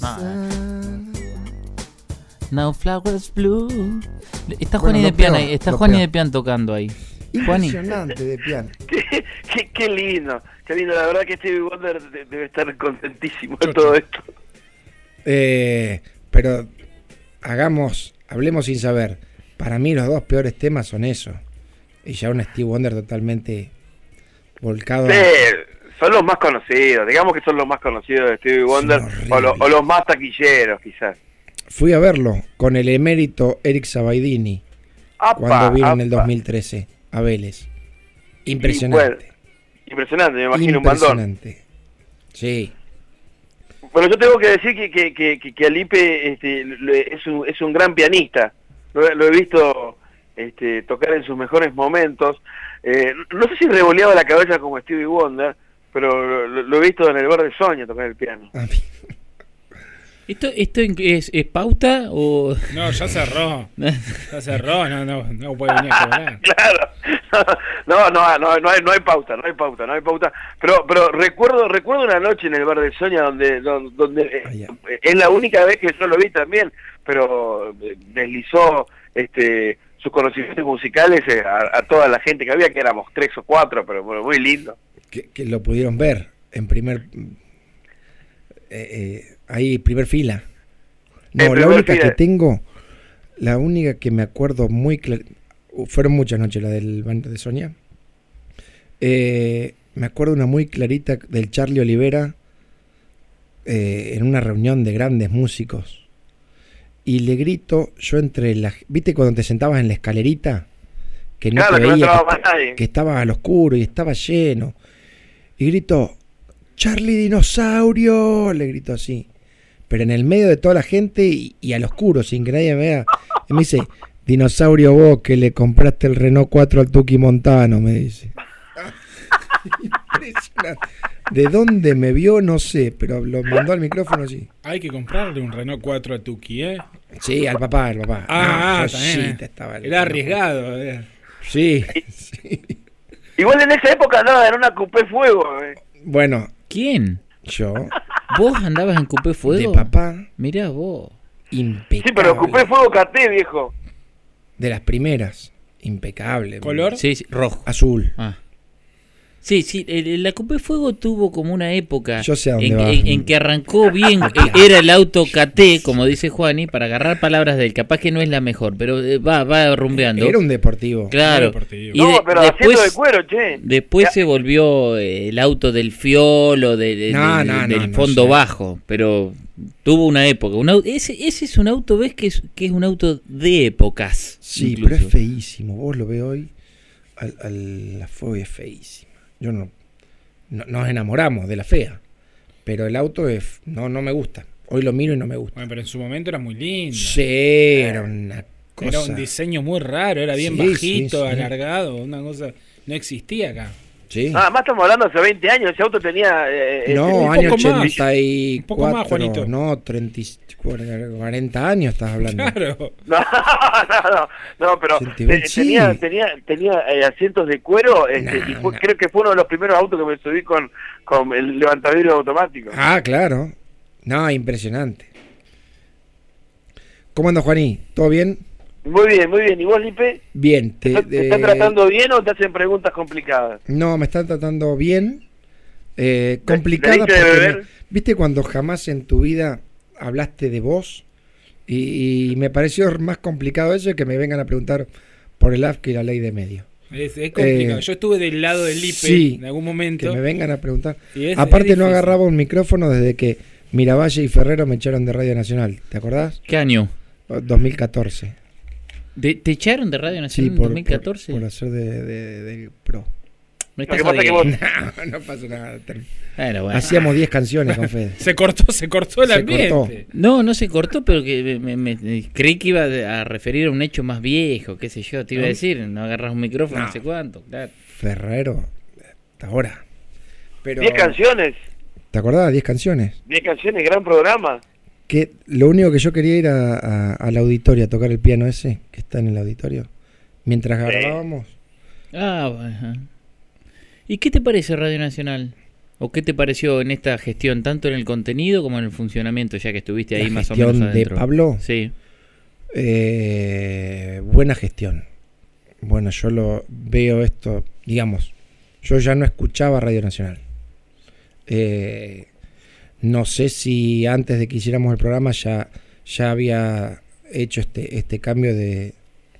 Now flowers blue. Está Bueno, Juani lo de Pian peor, ahí. Está lo Juani peor. de Pian tocando ahí. Juani. Impresionante de piano. Qué, qué, qué lindo, qué lindo. La verdad que Stevie Wonder de- debe estar contentísimo de todo esto. Eh, pero hagamos, hablemos sin saber. Para mí los dos peores temas son esos. Y ya un Steve Wonder totalmente volcado. Sí, a- son los más conocidos, digamos que son los más conocidos de Stevie Wonder, horribles. o, lo- o los más taquilleros quizás. Fui a verlo con el emérito Eric Sabaidini Apa, cuando vino en el apa. dos mil trece a Vélez. Impresionante. Impresionante, me imagino un bandón. Impresionante. Sí. Bueno, yo tengo que decir que, que, que, que, que Alipe este, le- es, un, es un gran pianista. Lo, he- lo he visto este, tocar en sus mejores momentos. Eh, no sé si revoleaba la cabeza como Stevie Wonder, pero lo, lo he visto en el bar de Soña tocar el piano. A mí- ¿Esto, esto es, es pauta o...? No, ya cerró. Ya cerró, no, no, no puede venir a cobrar. Claro, No, no, no, no hay, no hay pauta, no hay pauta, no hay pauta. Pero, pero recuerdo, recuerdo una noche en el bar de Sonia donde, donde, donde eh, es la única vez que yo lo vi también, pero eh, deslizó, este, sus conocimientos musicales eh, a, a toda la gente que había, que éramos tres o cuatro, pero bueno, muy lindo. Que, que lo pudieron ver en primer, eh, eh, ahí primer fila. No, En la primer única fila. que tengo, la única que me acuerdo muy clara, fueron muchas noches la del bando de Sonia. Eh, me acuerdo una muy clarita del Charlie Olivera eh, en una reunión de grandes músicos. Y le grito, yo entre las... ¿Viste cuando te sentabas en la escalerita? Que no Claro, te que no veía, entraba que, más nadie. que estaba al oscuro y estaba lleno. Y grito, Charlie Dinosaurio, le grito así. Pero en el medio de toda la gente y, y al oscuro, sin que nadie me vea. Y me dice, Dinosaurio vos que le compraste el Renault cuatro al Tuki Montano, me dice. Impresionante. ¿De dónde me vio? No sé, pero lo mandó al micrófono así. Hay que comprarle un Renault cuatro a Tuki, ¿eh? Sí, al papá, al papá. Ah, No, ah, también. Joyita estaba el- Era arriesgado. eh. Sí, sí. Igual en esa época andaba en una Coupé Fuego. Eh. Bueno, ¿Quién? yo, ¿Vos andabas en Coupé Fuego? de papá, Mirá vos. impecable. Sí, pero Coupé Fuego Caté, viejo. De las primeras, impecable. ¿Color? Sí, sí, rojo. Azul. Ah. Sí, sí, el- la Coupé Fuego tuvo como una época Yo sé a dónde en, vas. en- en que arrancó bien, eh, era el auto K T, como dice Juani, para agarrar palabras de él, capaz que no es la mejor, pero eh, va va rumbeando. Era un deportivo. Claro. deportivo. Y No, de- pero después, haciendo de cuero, che. después Ya. se volvió eh, el auto del Fiolo, de, de- No, de- no, del no, fondo no sé. bajo, pero tuvo una época. Un au- ese, ese es un auto, ¿ves? Que es, que es un auto de épocas. Sí, incluso. pero es feísimo. Vos lo ves hoy, al, al- la fuego es feísima. Yo no, no... Nos enamoramos de la fea, pero el auto es, no, no me gusta. Hoy lo miro y no me gusta. Bueno, pero en su momento era muy lindo. Sí, era una cosa... Era un diseño muy raro, era bien Sí, bajito, sí, sí. alargado, una cosa no existía acá. Sí. Nada más estamos hablando hace veinte años, ese auto tenía... eh, No, eh, un año poco más. ochenta y Un poco más, cuatro, Juanito. no, treinta, y cuarenta años estás hablando. Claro. No, no, no, no, pero ciento veinte, te- tenía, sí. tenía, tenía eh, asientos de cuero este, Nah, y fue- nah. creo que fue uno de los primeros autos que me subí con, con el levantavidrio automático. Ah, claro. No, impresionante. ¿Cómo anda, Juaní? ¿Todo bien? Muy bien, muy bien. ¿Y vos, Lipe? Bien. ¿Te, Te, te están eh, tratando bien o te hacen preguntas complicadas? No, me están tratando bien. Eh, ¿Te- complicada te diste de porque beber? me- ¿viste cuando jamás en tu vida hablaste de vos? Y, y me pareció más complicado eso que me vengan a preguntar por el A F que la ley de medio. Es, es complicado. Eh, Yo estuve del lado del I P E sí, en algún Que momento. me vengan a preguntar. y es- Aparte es no difícil. agarraba un micrófono desde que Miravalle y Ferrero me echaron de Radio Nacional. ¿Te acordás? ¿Qué año? dos mil catorce. ¿De- ¿Te echaron de Radio Sí, Nacional en por, dos mil catorce? por, por hacer de, de- del pro. Me Lo estás que pasa es que jodiendo. vos- No, no pasa nada. Term- Bueno, bueno. Hacíamos diez canciones con Fede. Se cortó, se cortó el Se ambiente. cortó. No, no se cortó, pero que me, me- me- creí que iba a referir a un hecho más viejo, qué sé yo, te iba a ¿No? decir, no agarras un micrófono, no, No. sé cuánto, claro. Ferrero, hasta ahora. Pero, Diez canciones, ¿te acordás? Diez canciones. diez canciones, gran programa. Que lo único que yo quería ir a, a- al auditorio a tocar el piano ese, que está en el auditorio. Mientras Sí. grabábamos. Ah, bueno. ¿Y qué te parece Radio Nacional? ¿O qué te pareció en esta gestión, tanto en el contenido como en el funcionamiento, ya que estuviste ahí La más o gestión menos de adentro? Pablo. Sí. Eh, buena gestión. Bueno, yo lo veo esto, digamos, yo ya no escuchaba Radio Nacional. Eh, no sé si antes de que hiciéramos el programa ya, ya había hecho este, este cambio de,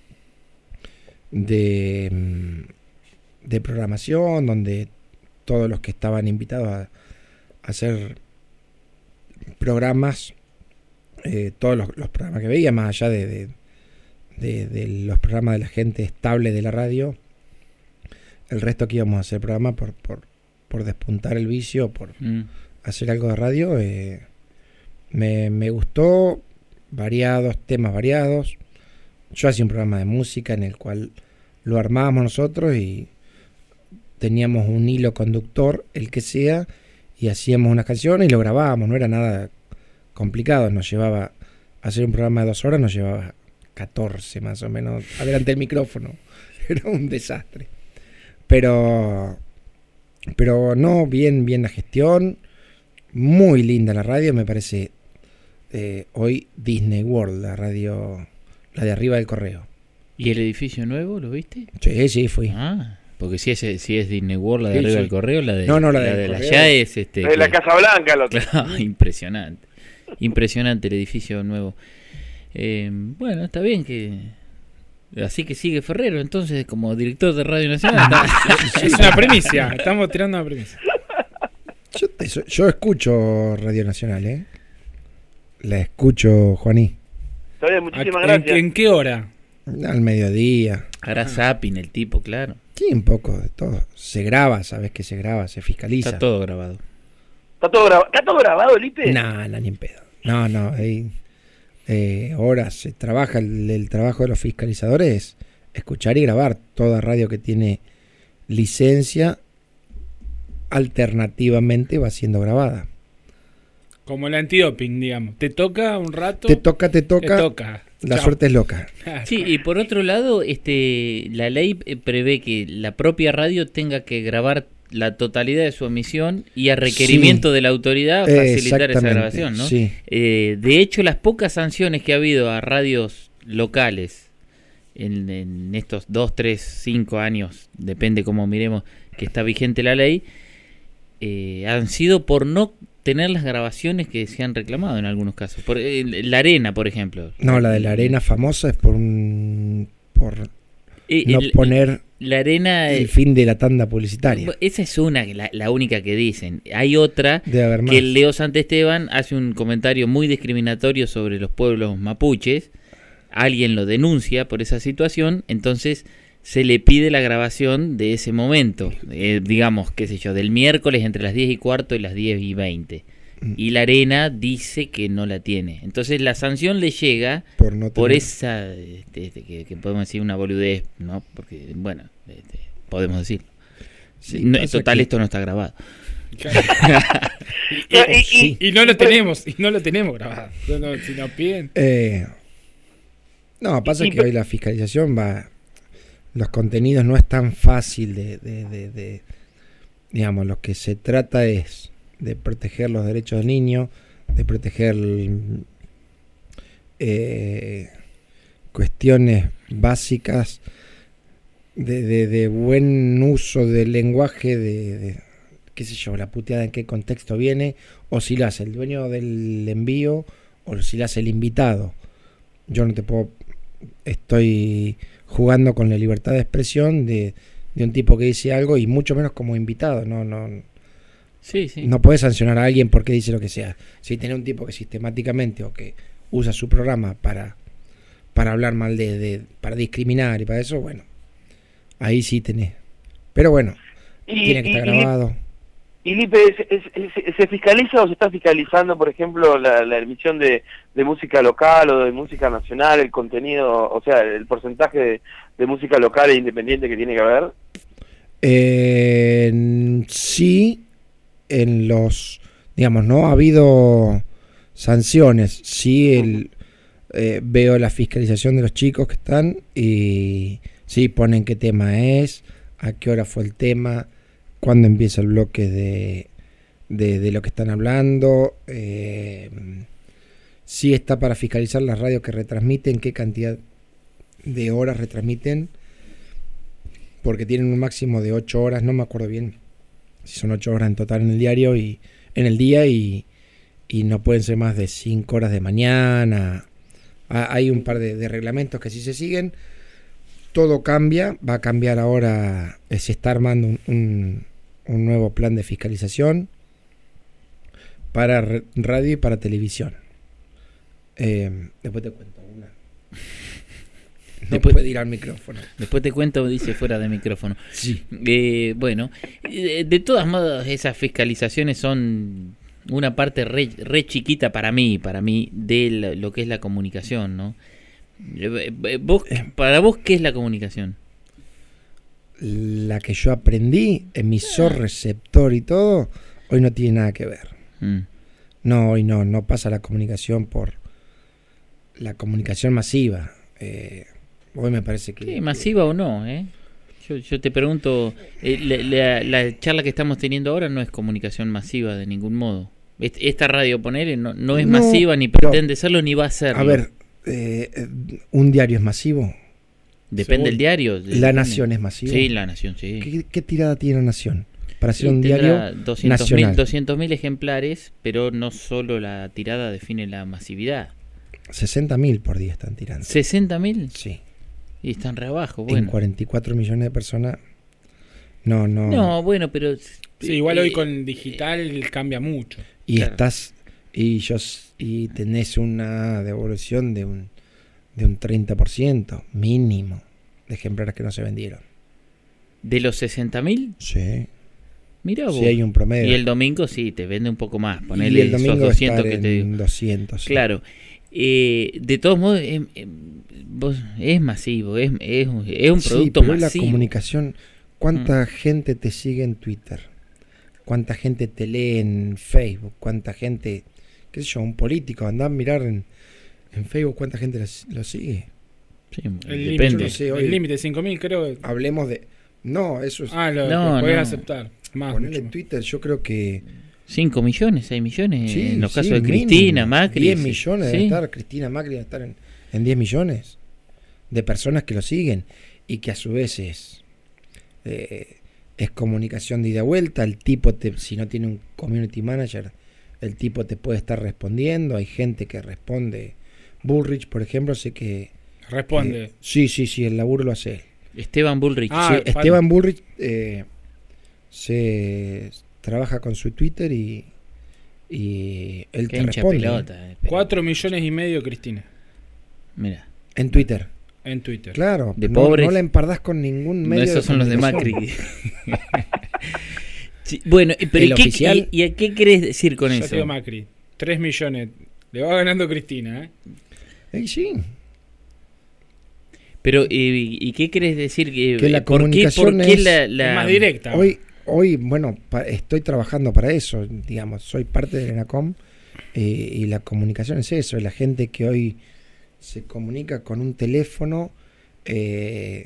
de, mm, de programación, donde todos los que estaban invitados a, a hacer programas, eh, todos los, los programas que veía, más allá de, de, de, de los programas de la gente estable de la radio, el resto que íbamos a hacer programa por, por, por despuntar el vicio, por Mm. hacer algo de radio, eh, me, me gustó, variados, temas variados. Yo hacía un programa de música en el cual lo armábamos nosotros y teníamos un hilo conductor, el que sea, y hacíamos unas canciones y lo grabábamos, no era nada complicado, nos llevaba a hacer un programa de dos horas, nos llevaba catorce más o menos, adelante el micrófono, era un desastre. Pero, pero no, bien, bien la gestión. Muy linda la radio, me parece eh, hoy Disney World, la radio, la de arriba del correo. ¿Y el edificio nuevo, lo viste? Sí, sí, fui. Ah, porque si es, si es Disney World, la de Sí, arriba sí. del correo, la de, No, no, la la del de la correo. allá es... Este, De la que- Casa Blanca, lo que... Claro, impresionante. Impresionante el edificio nuevo. Eh, bueno, está bien que... Así que sigue Ferrero, entonces, como director de Radio Nacional. está- Es una primicia, estamos tirando una primicia. Yo, te- yo escucho Radio Nacional, ¿eh? La escucho, Juaní, Está bien, muchísimas ¿En, gracias. en qué hora? al mediodía. Hará zapping el tipo, claro. Sí, un poco de todo. Se graba, sabes que se graba, se fiscaliza. Está todo grabado. ¿Está todo, grabado? ¿Está todo grabado, Lipe? No, no, ni en pedo. No, no, hay eh, horas, se trabaja, el, el trabajo de los fiscalizadores es escuchar y grabar. Toda radio que tiene licencia alternativamente va siendo grabada. Como el antidoping, digamos. Te toca un rato. Te toca, te te toca, toca. la Chao. suerte es loca. Sí, y por otro lado, este, la ley eh, prevé que la propia radio tenga que grabar la totalidad de su emisión y a requerimiento Sí. de la autoridad Eh, facilitar esa exactamente, grabación, ¿no? sí. Eh, de hecho, las pocas sanciones que ha habido a radios locales en, en estos dos, tres, cinco años, depende cómo miremos que está vigente la ley, eh, han sido por no tener las grabaciones que se han reclamado en algunos casos. Por, eh, la Arena, por ejemplo. No, la de la arena famosa es por un, por Eh, no el- poner La Arena... el fin de la tanda publicitaria. Esa es una, la, la única que dicen. Hay otra Debe haber más. que Leo Santesteban hace un comentario muy discriminatorio sobre los pueblos mapuches. Alguien lo denuncia por esa situación, entonces se le pide la grabación de ese momento, eh, digamos, qué sé yo, del miércoles entre las diez y cuarto y las diez y veinte. Mm. Y la Arena dice que no la tiene. Entonces la sanción le llega Por no por tener- esa, este, este, que, que podemos decir una boludez, ¿no? Porque, bueno, este, podemos decirlo. Sí, No, pasa total, que- esto no está grabado. Y- y- y- Sí. Y no lo tenemos, y no lo tenemos grabado. No, no, si nos piden. Eh, no, pasa Y- que hoy la fiscalización va... Los contenidos no es tan fácil de, de, de- de- digamos, lo que se trata es de proteger los derechos del niño, de proteger eh, cuestiones básicas de, de- de buen uso del lenguaje, de, de, qué sé yo, la puteada en qué contexto viene, o si la hace el dueño del envío, o si la hace el invitado. Yo no te puedo, estoy jugando con la libertad de expresión de, de un tipo que dice algo, y mucho menos como invitado. No, no, Sí, sí. no puedes sancionar a alguien porque dice lo que sea. Si tiene un tipo que sistemáticamente o que usa su programa para, para hablar mal de, de, para discriminar y para eso, bueno, ahí sí tenés. Pero bueno, y- tiene que y- estar y- grabado. Y Lipe, ¿se, se- se fiscaliza o se está fiscalizando, por ejemplo, la, la emisión de, de música local o de música nacional, el contenido, o sea, el porcentaje de, de música local e independiente que tiene que haber? Eh, en- sí, en los, digamos, no ha habido sanciones. Sí, el, eh, veo la fiscalización de los chicos que están y sí ponen qué tema es, a qué hora fue el tema, cuándo empieza el bloque de, de, de lo que están hablando. Eh, sí está para fiscalizar las radios que retransmiten, qué cantidad de horas retransmiten, porque tienen un máximo de ocho horas, no me acuerdo bien si son ocho horas en total en el diario y en el día, y, y no pueden ser más de cinco horas de mañana. Ha- hay un par de, de reglamentos que sí se siguen. Todo cambia, va a cambiar ahora, eh, se está armando un, un, un nuevo plan de fiscalización para re- radio y para televisión. Eh, después te cuento una. No Después- puede ir al micrófono. Después te cuento, dice fuera de micrófono. Sí. Eh, bueno, eh, de todas modos, esas fiscalizaciones son una parte re, re chiquita para mí, para mí, de la- lo que es la comunicación, ¿no? Eh, eh, vos, para vos, ¿qué es la comunicación? La que yo aprendí, emisor, receptor y todo, hoy no tiene nada que ver. Mm. No, hoy no, no pasa la comunicación por la comunicación masiva. Eh, hoy me parece que... Sí, masiva o no, ¿eh? Yo, yo te pregunto, eh, la, la, la charla que estamos teniendo ahora no es comunicación masiva de ningún modo. Est- Esta radio, ponele, no, no es No, masiva, ni pero- pretende serlo, ni va a serlo. A ver, eh, eh, un diario es masivo. Depende según- del diario. La depende. Nación es masivo. Sí, La Nación, sí. ¿Qué, qué tirada tiene la Nación? Para ser Y un tendrá diario doscientos nacional. mil ejemplares, pero no solo la tirada define la masividad. sesenta mil por día están tirando. ¿sesenta mil? Sí. Y están re abajo, En bueno. cuarenta y cuatro millones de personas. No, no. No, bueno, pero... Sí, igual hoy eh, con digital cambia mucho. y claro. estás. Y, yo, s- y tenés una devolución de un, de un treinta por ciento mínimo de ejemplares que no se vendieron. ¿De los sesenta mil? Sí. Mirá vos. Sí, hay un promedio. Y el domingo sí, te vende un poco más. Y Ponele el esos domingo doscientos estar que te en digo. doscientos. sí. Claro. Eh, de todos modos, eh, eh, vos- es masivo, es, es, un- es un Sí, producto pero la masivo. comunicación. ¿Cuánta gente te sigue en Twitter? ¿Cuánta gente te lee en Facebook? ¿Cuánta gente, qué sé yo, un político, andá a mirar en, en Facebook cuánta gente lo, lo sigue? Sí, El depende. Yo no sé, límite, hoy- el límite de cinco mil creo. Hablemos de... No, eso es... Ah, lo, No, lo podés no. aceptar. Más, ponerle mucho en más. Twitter, yo creo que... cinco millones, seis millones Sí, en los sí, casos de mínimo. Cristina, Macri. diez sí. millones Sí. debe estar, Cristina Macri debe estar en, en diez millones de personas que lo siguen y que a su vez es, eh, es comunicación de ida y vuelta. El tipo, te, si no tiene un community manager, el tipo te puede estar respondiendo. Hay gente que responde. Bullrich, por ejemplo, sé que... Responde. eh, sí, sí, sí, el laburo lo hace él. Esteban Bullrich. Ah, Sí, Esteban Bullrich eh, se trabaja con su Twitter y, y él Qué te hincha responde. pelota. eh, pero- Cuatro millones y medio Cristina. Mira, En Twitter. En Twitter. Claro, De no, pobres. no la empardás con ningún no, medio. esos son los de comunicación. Macri. Sí, bueno, y- pero El ¿y qué, oficial- y, y a qué querés decir con Ya eso? te digo Macri. Tres millones. Le va ganando Cristina, ¿eh? Eh, sí, Pero, eh, ¿y qué querés decir? Que, Que la ¿por qué, comunicación por qué es- la, la- Es más directa. hoy, hoy bueno, pa- estoy trabajando para eso, digamos, soy parte del ENACOM eh, y la comunicación es eso, es la gente que hoy se comunica con un teléfono, eh,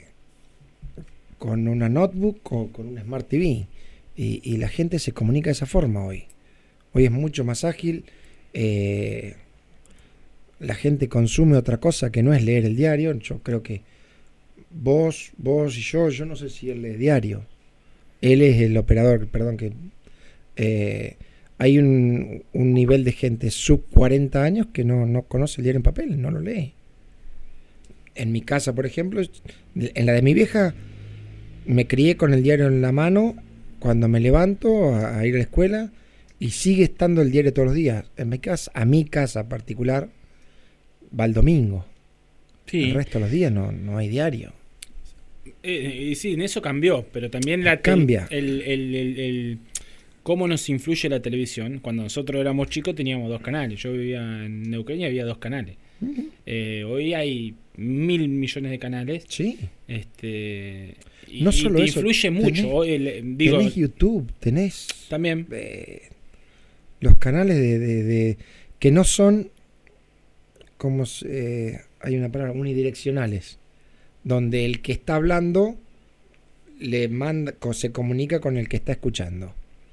con una notebook o con un Smart T V y, y la gente se comunica de esa forma hoy. Hoy es mucho más ágil. eh, la gente consume otra cosa que no es leer el diario. Yo creo que vos, vos y yo, yo no sé si él lee diario. Él es el operador, perdón, que eh, hay un, un nivel de gente sub cuarenta años que no, no conoce el diario en papel, no lo lee. En mi casa, por ejemplo, en la de mi vieja, me crié con el diario en la mano cuando me levanto a, a ir a la escuela y sigue estando el diario todos los días. En mi casa, a mi casa particular, va el domingo. Sí. El resto de los días no, no hay diario. Eh, y sí, en eso cambió, pero también la tel- Cambia. El, el, el, el- cómo nos influye la televisión. Cuando nosotros éramos chicos teníamos dos canales. Yo vivía en Neuquén y había dos canales. Eh, hoy hay mil millones de canales. Sí. Este, y, No y solo te eso, influye tenés- mucho. Hoy el- digo, tenés YouTube, tenés también. eh, los canales de, de- de- que no son como s- eh, hay una palabra unidireccionales, donde el que está hablando le manda, co- se comunica con el que está escuchando.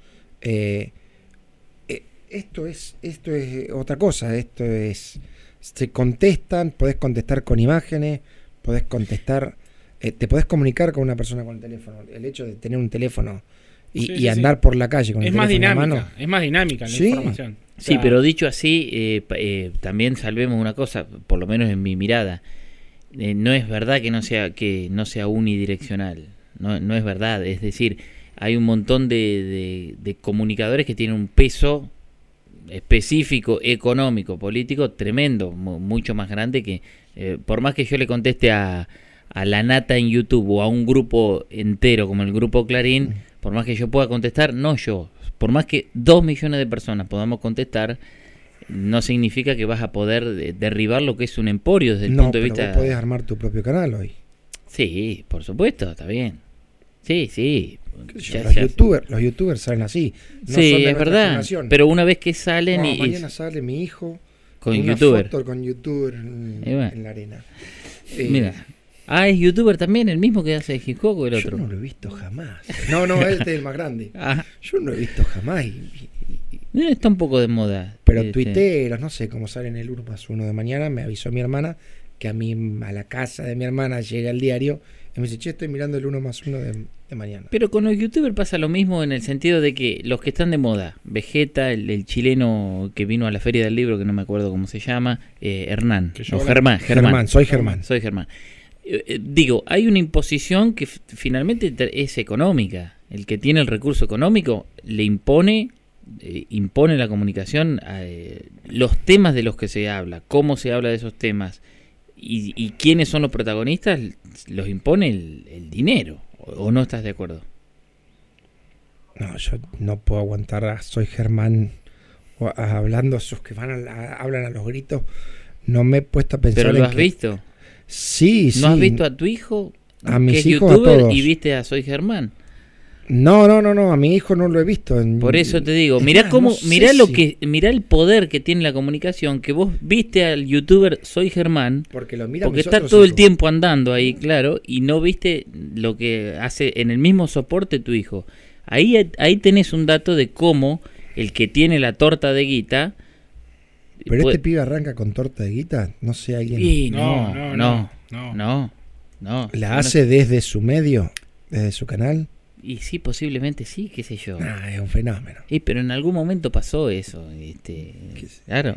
Eh, eh, esto es esto es otra cosa. Esto es se contestan, podés contestar con imágenes, podés contestar, eh, te podés comunicar con una persona con el teléfono. El hecho de tener un teléfono y, Sí, y sí, andar por la calle con Es el más teléfono en la dinámica. mano. Es más dinámica la Sí. información. O Sí, sea, pero dicho así, eh, pa- eh, también salvemos una cosa, por lo menos en mi mirada. Eh, no es verdad que no sea que no sea unidireccional. No, no es verdad. Es decir, hay un montón de, de- de comunicadores que tienen un peso específico, económico, político, tremendo, mu- mucho más grande que... eh, por más que yo le conteste a, a la nata en YouTube o a un grupo entero como el grupo Clarín, por más que yo pueda contestar, no yo, por más que dos millones de personas podamos contestar, no significa que vas a poder de- derribar lo que es un emporio desde el No, punto de pero vista... vos podés armar tu propio canal hoy. Sí, por supuesto, está bien. Sí, sí. Qué sé yo, Ya- los, ya- youtubers, los youtubers salen así. No son sí, de es nuestra verdad. generación. Pero una vez que salen No, y, y- mañana sale mi hijo con una youtuber. foto con youtuber en, Y bueno. en la arena. Eh, Mira, Ah, es youtuber también, el mismo que hace hip hop o el Yo otro. no lo he visto jamás. No, no, este es el más grande. Ah, Yo no lo he visto jamás. y- y- y- eh, está un poco de moda. pero Este, tuiteros, no sé cómo sale en el uno más uno de mañana, me avisó mi hermana que a mí, a la casa de mi hermana llega el diario y me dice, che, estoy mirando el uno más uno de, de mañana. Pero con los youtubers pasa lo mismo en el sentido de que los que están de moda, Vegeta, el, el chileno que vino a la Feria del Libro, que no me acuerdo cómo se llama, eh, Hernán, Que yo o hablo- Germán, Germán, Germán, soy Germán. soy Germán. Eh, eh, digo, hay una imposición que f- finalmente te- es económica. El que tiene el recurso económico le impone, eh, impone la comunicación, eh, los temas de los que se habla, cómo se habla de esos temas y, y quiénes son los protagonistas, los impone el, el dinero. ¿O, o no estás de acuerdo? No, yo no puedo aguantar a Soy Germán o a- hablando, esos que van a la- hablan a los gritos. No me he puesto a pensar ¿Pero en lo has que- visto? Sí, sí. ¿No has visto a tu hijo? A mis que es hijos, a youtuber todos. y viste a Soy Germán. No, no, no, no, a mi hijo no lo he visto. en- Por eso te digo, Es mirá más, cómo, no sé mirá lo si- que, mirá el poder que tiene la comunicación, que vos viste al youtuber Soy Germán, Porque lo miran porque mis está otros todo el hijos. tiempo andando ahí, claro, y no viste lo que hace en el mismo soporte tu hijo. Ahí, ahí tenés un dato de cómo el que tiene la torta de guita. Pero puede- este pibe arranca con torta de guita, no sé, alguien Y no, no, no, no. no, no. la No- hace desde su medio, desde su canal. Y sí, posiblemente sí, qué sé yo. Ah, es un fenómeno. Y pero en algún momento pasó eso, este, ¿Qué sé? claro.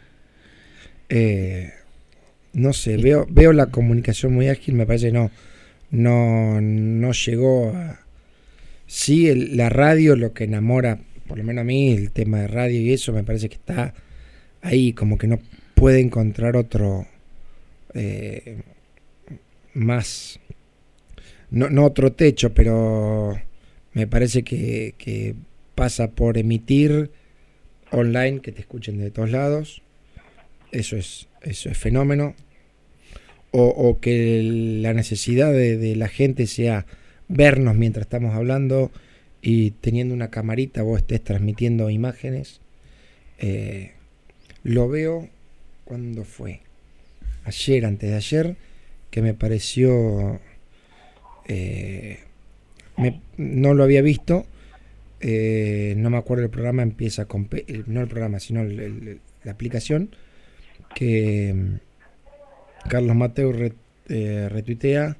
Eh, no sé, veo, veo la comunicación muy ágil, me parece no, no, no llegó a... Sí, el- la radio, lo que enamora, por lo menos a mí, el tema de radio y eso, me parece que está ahí, como que no puede encontrar otro eh, más, no, no otro techo, pero me parece que, que pasa por emitir online, que te escuchen de todos lados. Eso es, eso es fenómeno. O, o que la necesidad de, de la gente sea vernos mientras estamos hablando y teniendo una camarita vos estés transmitiendo imágenes. Eh, lo veo cuando fue ayer, antes de ayer, que me pareció eh, me- no lo había visto. Eh, no me acuerdo el programa, empieza con P- el- no el programa, sino el- el- la aplicación que mm, Carlos Mateu re- eh, retuitea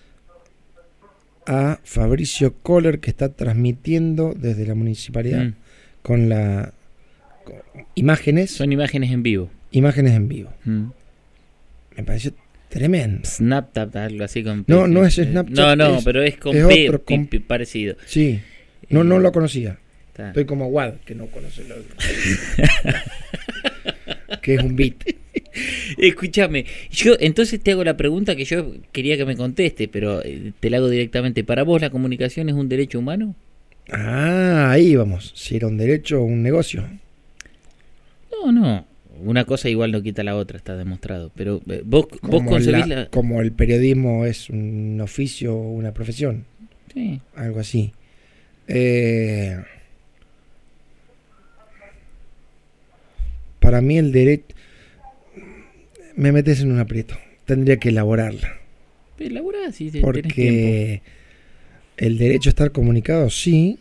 a Fabricio Kohler, que está transmitiendo desde la municipalidad Mm. con la con imágenes Son imágenes en vivo. imágenes en vivo. Mm. Me pareció tremendo. Snapchat, algo así con P. No, no es Eh, Snapchat, No, no, es- pero es con es P, otro, pi- con- pi- parecido. Sí, no, no Eh, lo conocía. está. Estoy como Wad, que no conoce lo que es un beat. Escúchame, yo entonces te hago la pregunta que yo quería que me conteste, pero eh, te la hago directamente. ¿Para vos la comunicación es un derecho humano? Ah, ahí vamos. Si era un derecho o un negocio. No, no. Una cosa igual no quita la otra, está demostrado. Pero eh, vos, vos Como, concebís la- la... como el periodismo es un oficio o una profesión. Sí. Algo así. Eh, para mí el derecho... Me metes en un aprieto. Tendría que elaborarla. Elaborá si te- tenés tiempo. Porque el derecho a estar comunicado, sí.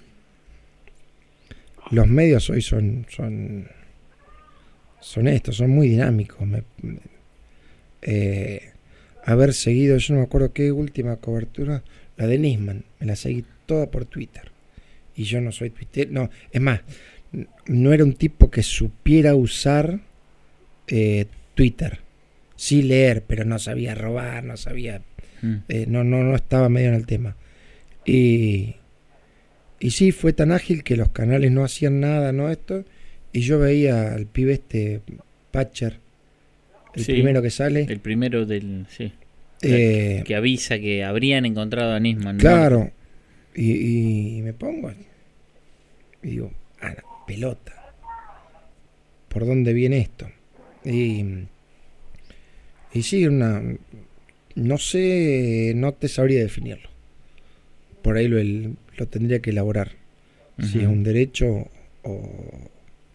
Los medios hoy son son son estos, son muy dinámicos. Me- me- eh, haber seguido, yo no me acuerdo qué última cobertura, la de Nisman, me la seguí toda por Twitter. Y yo no soy Twitter, no, es más, n- no era un tipo que supiera usar eh, Twitter. Sí leer, pero no sabía robar, no sabía Mm. eh, no, no, no estaba medio en el tema. Y, y sí, fue tan ágil que los canales no hacían nada, ¿no? Esto. Y yo veía al pibe este, Patcher, el Sí, primero que sale. El primero del... Sí. eh, Que avisa que habrían encontrado a Nisman. ¿no? claro. Y, y me pongo. Y digo, a la pelota. ¿Por dónde viene esto? Y, y sí, una. No sé, no te sabría definirlo. Por ahí lo, el- lo tendría que elaborar. Si es Ujú. un derecho o,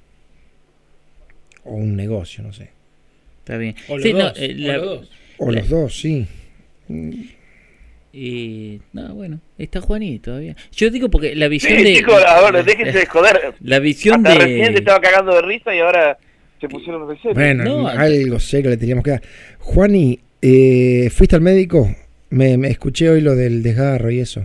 o un negocio, no sé. Está bien. O los Sí, no, dos. eh, o la- los dos. O La- los dos, sí. Y no, bueno, está Juanito todavía. Yo digo porque la visión Sí, de chicos, ahora déjense de joder. la visión Hasta de recién te estaba cagando de risa y ahora se pusieron de serio. Bueno, No, algo serio le teníamos que dar. Juani, eh, ¿fuiste al médico? Me, me escuché hoy lo del desgarro y eso.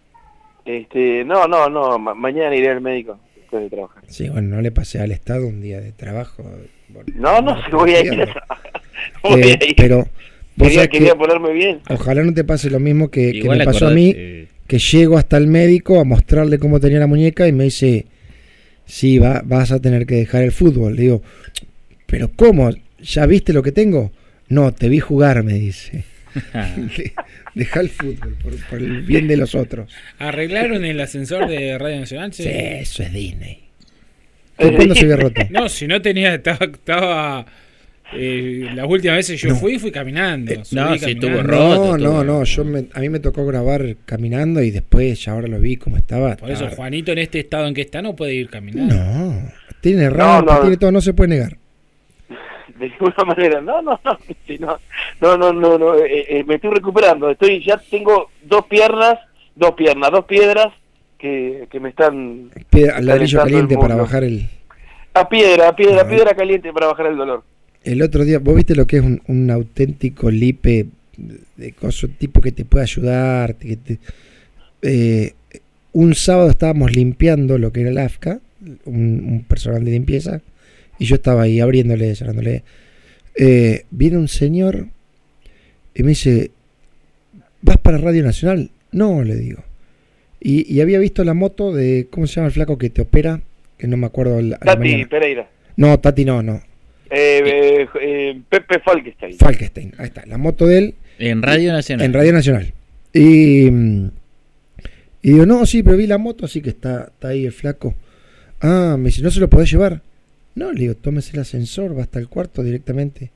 Este, no, no, no, ma- mañana iré al médico después de trabajar. Sí, bueno, no le pasé al Estado un día de trabajo. Bueno, No, no, si voy a ir a trabajar. Voy Eh, a ir. pero vos Quería, sabés que quería ponerme bien. ojalá no te pase lo mismo que, que igual me pasó a acordate, mí, eh, que llego hasta el médico a mostrarle cómo tenía la muñeca y me dice, sí, va, vas a tener que dejar el fútbol. Le digo, ¿pero cómo? ¿Ya viste lo que tengo? No, te vi jugar, me dice. De- Deja el fútbol por, por el bien de los otros. ¿Arreglaron el ascensor de Radio Nacional? Sí, eso es Disney. Eh, ¿Cuándo se había roto? No, si no tenía, estaba, estaba eh, las últimas veces yo No. fui, fui caminando. Eh, subí no, sí, caminando. tuvo roto, No, no, todo. no, yo me, a mí me tocó grabar caminando y después ya ahora lo vi como estaba. Por eso estaba- Juanito en este estado en que está no puede ir caminando. No, tiene rampa, no. tiene todo, no se puede negar. De ninguna manera, no, no, no, sí, no, no, no, no, no, eh, eh, me estoy recuperando, estoy, ya tengo dos piernas, dos piernas, dos piedras que, que me están Piedra- ladrillo calentando el caliente para mundo. bajar el... a piedra, a piedra, No, piedra caliente para bajar el dolor. El otro día, vos viste lo que es un, un auténtico lipe de coso, tipo que te puede ayudar. Que te- eh, un sábado estábamos limpiando lo que era el A F C A, un, un personal de limpieza, y yo estaba ahí abriéndole, cerrándole. Eh, viene un señor y me dice, ¿vas para Radio Nacional? No, le digo. Y, y había visto la moto de, ¿cómo se llama el flaco que te opera? Que no me acuerdo. la- a la Tati mañana. Pereira, No, Tati no, no. eh, eh, eh, Pepe Falkenstein. Falkenstein, ahí está, la moto de él en Radio Nacional. en Radio Nacional. Y, mm, y digo, no, sí, pero vi la moto, así que está, está ahí el flaco. Ah, me dice, ¿no se lo podés llevar? No, le digo, tómese el ascensor, va hasta el cuarto directamente.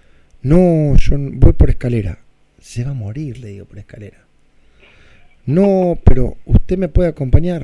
No, yo n- voy por escalera. Se va a morir, le digo, por escalera. No, pero usted me puede acompañar.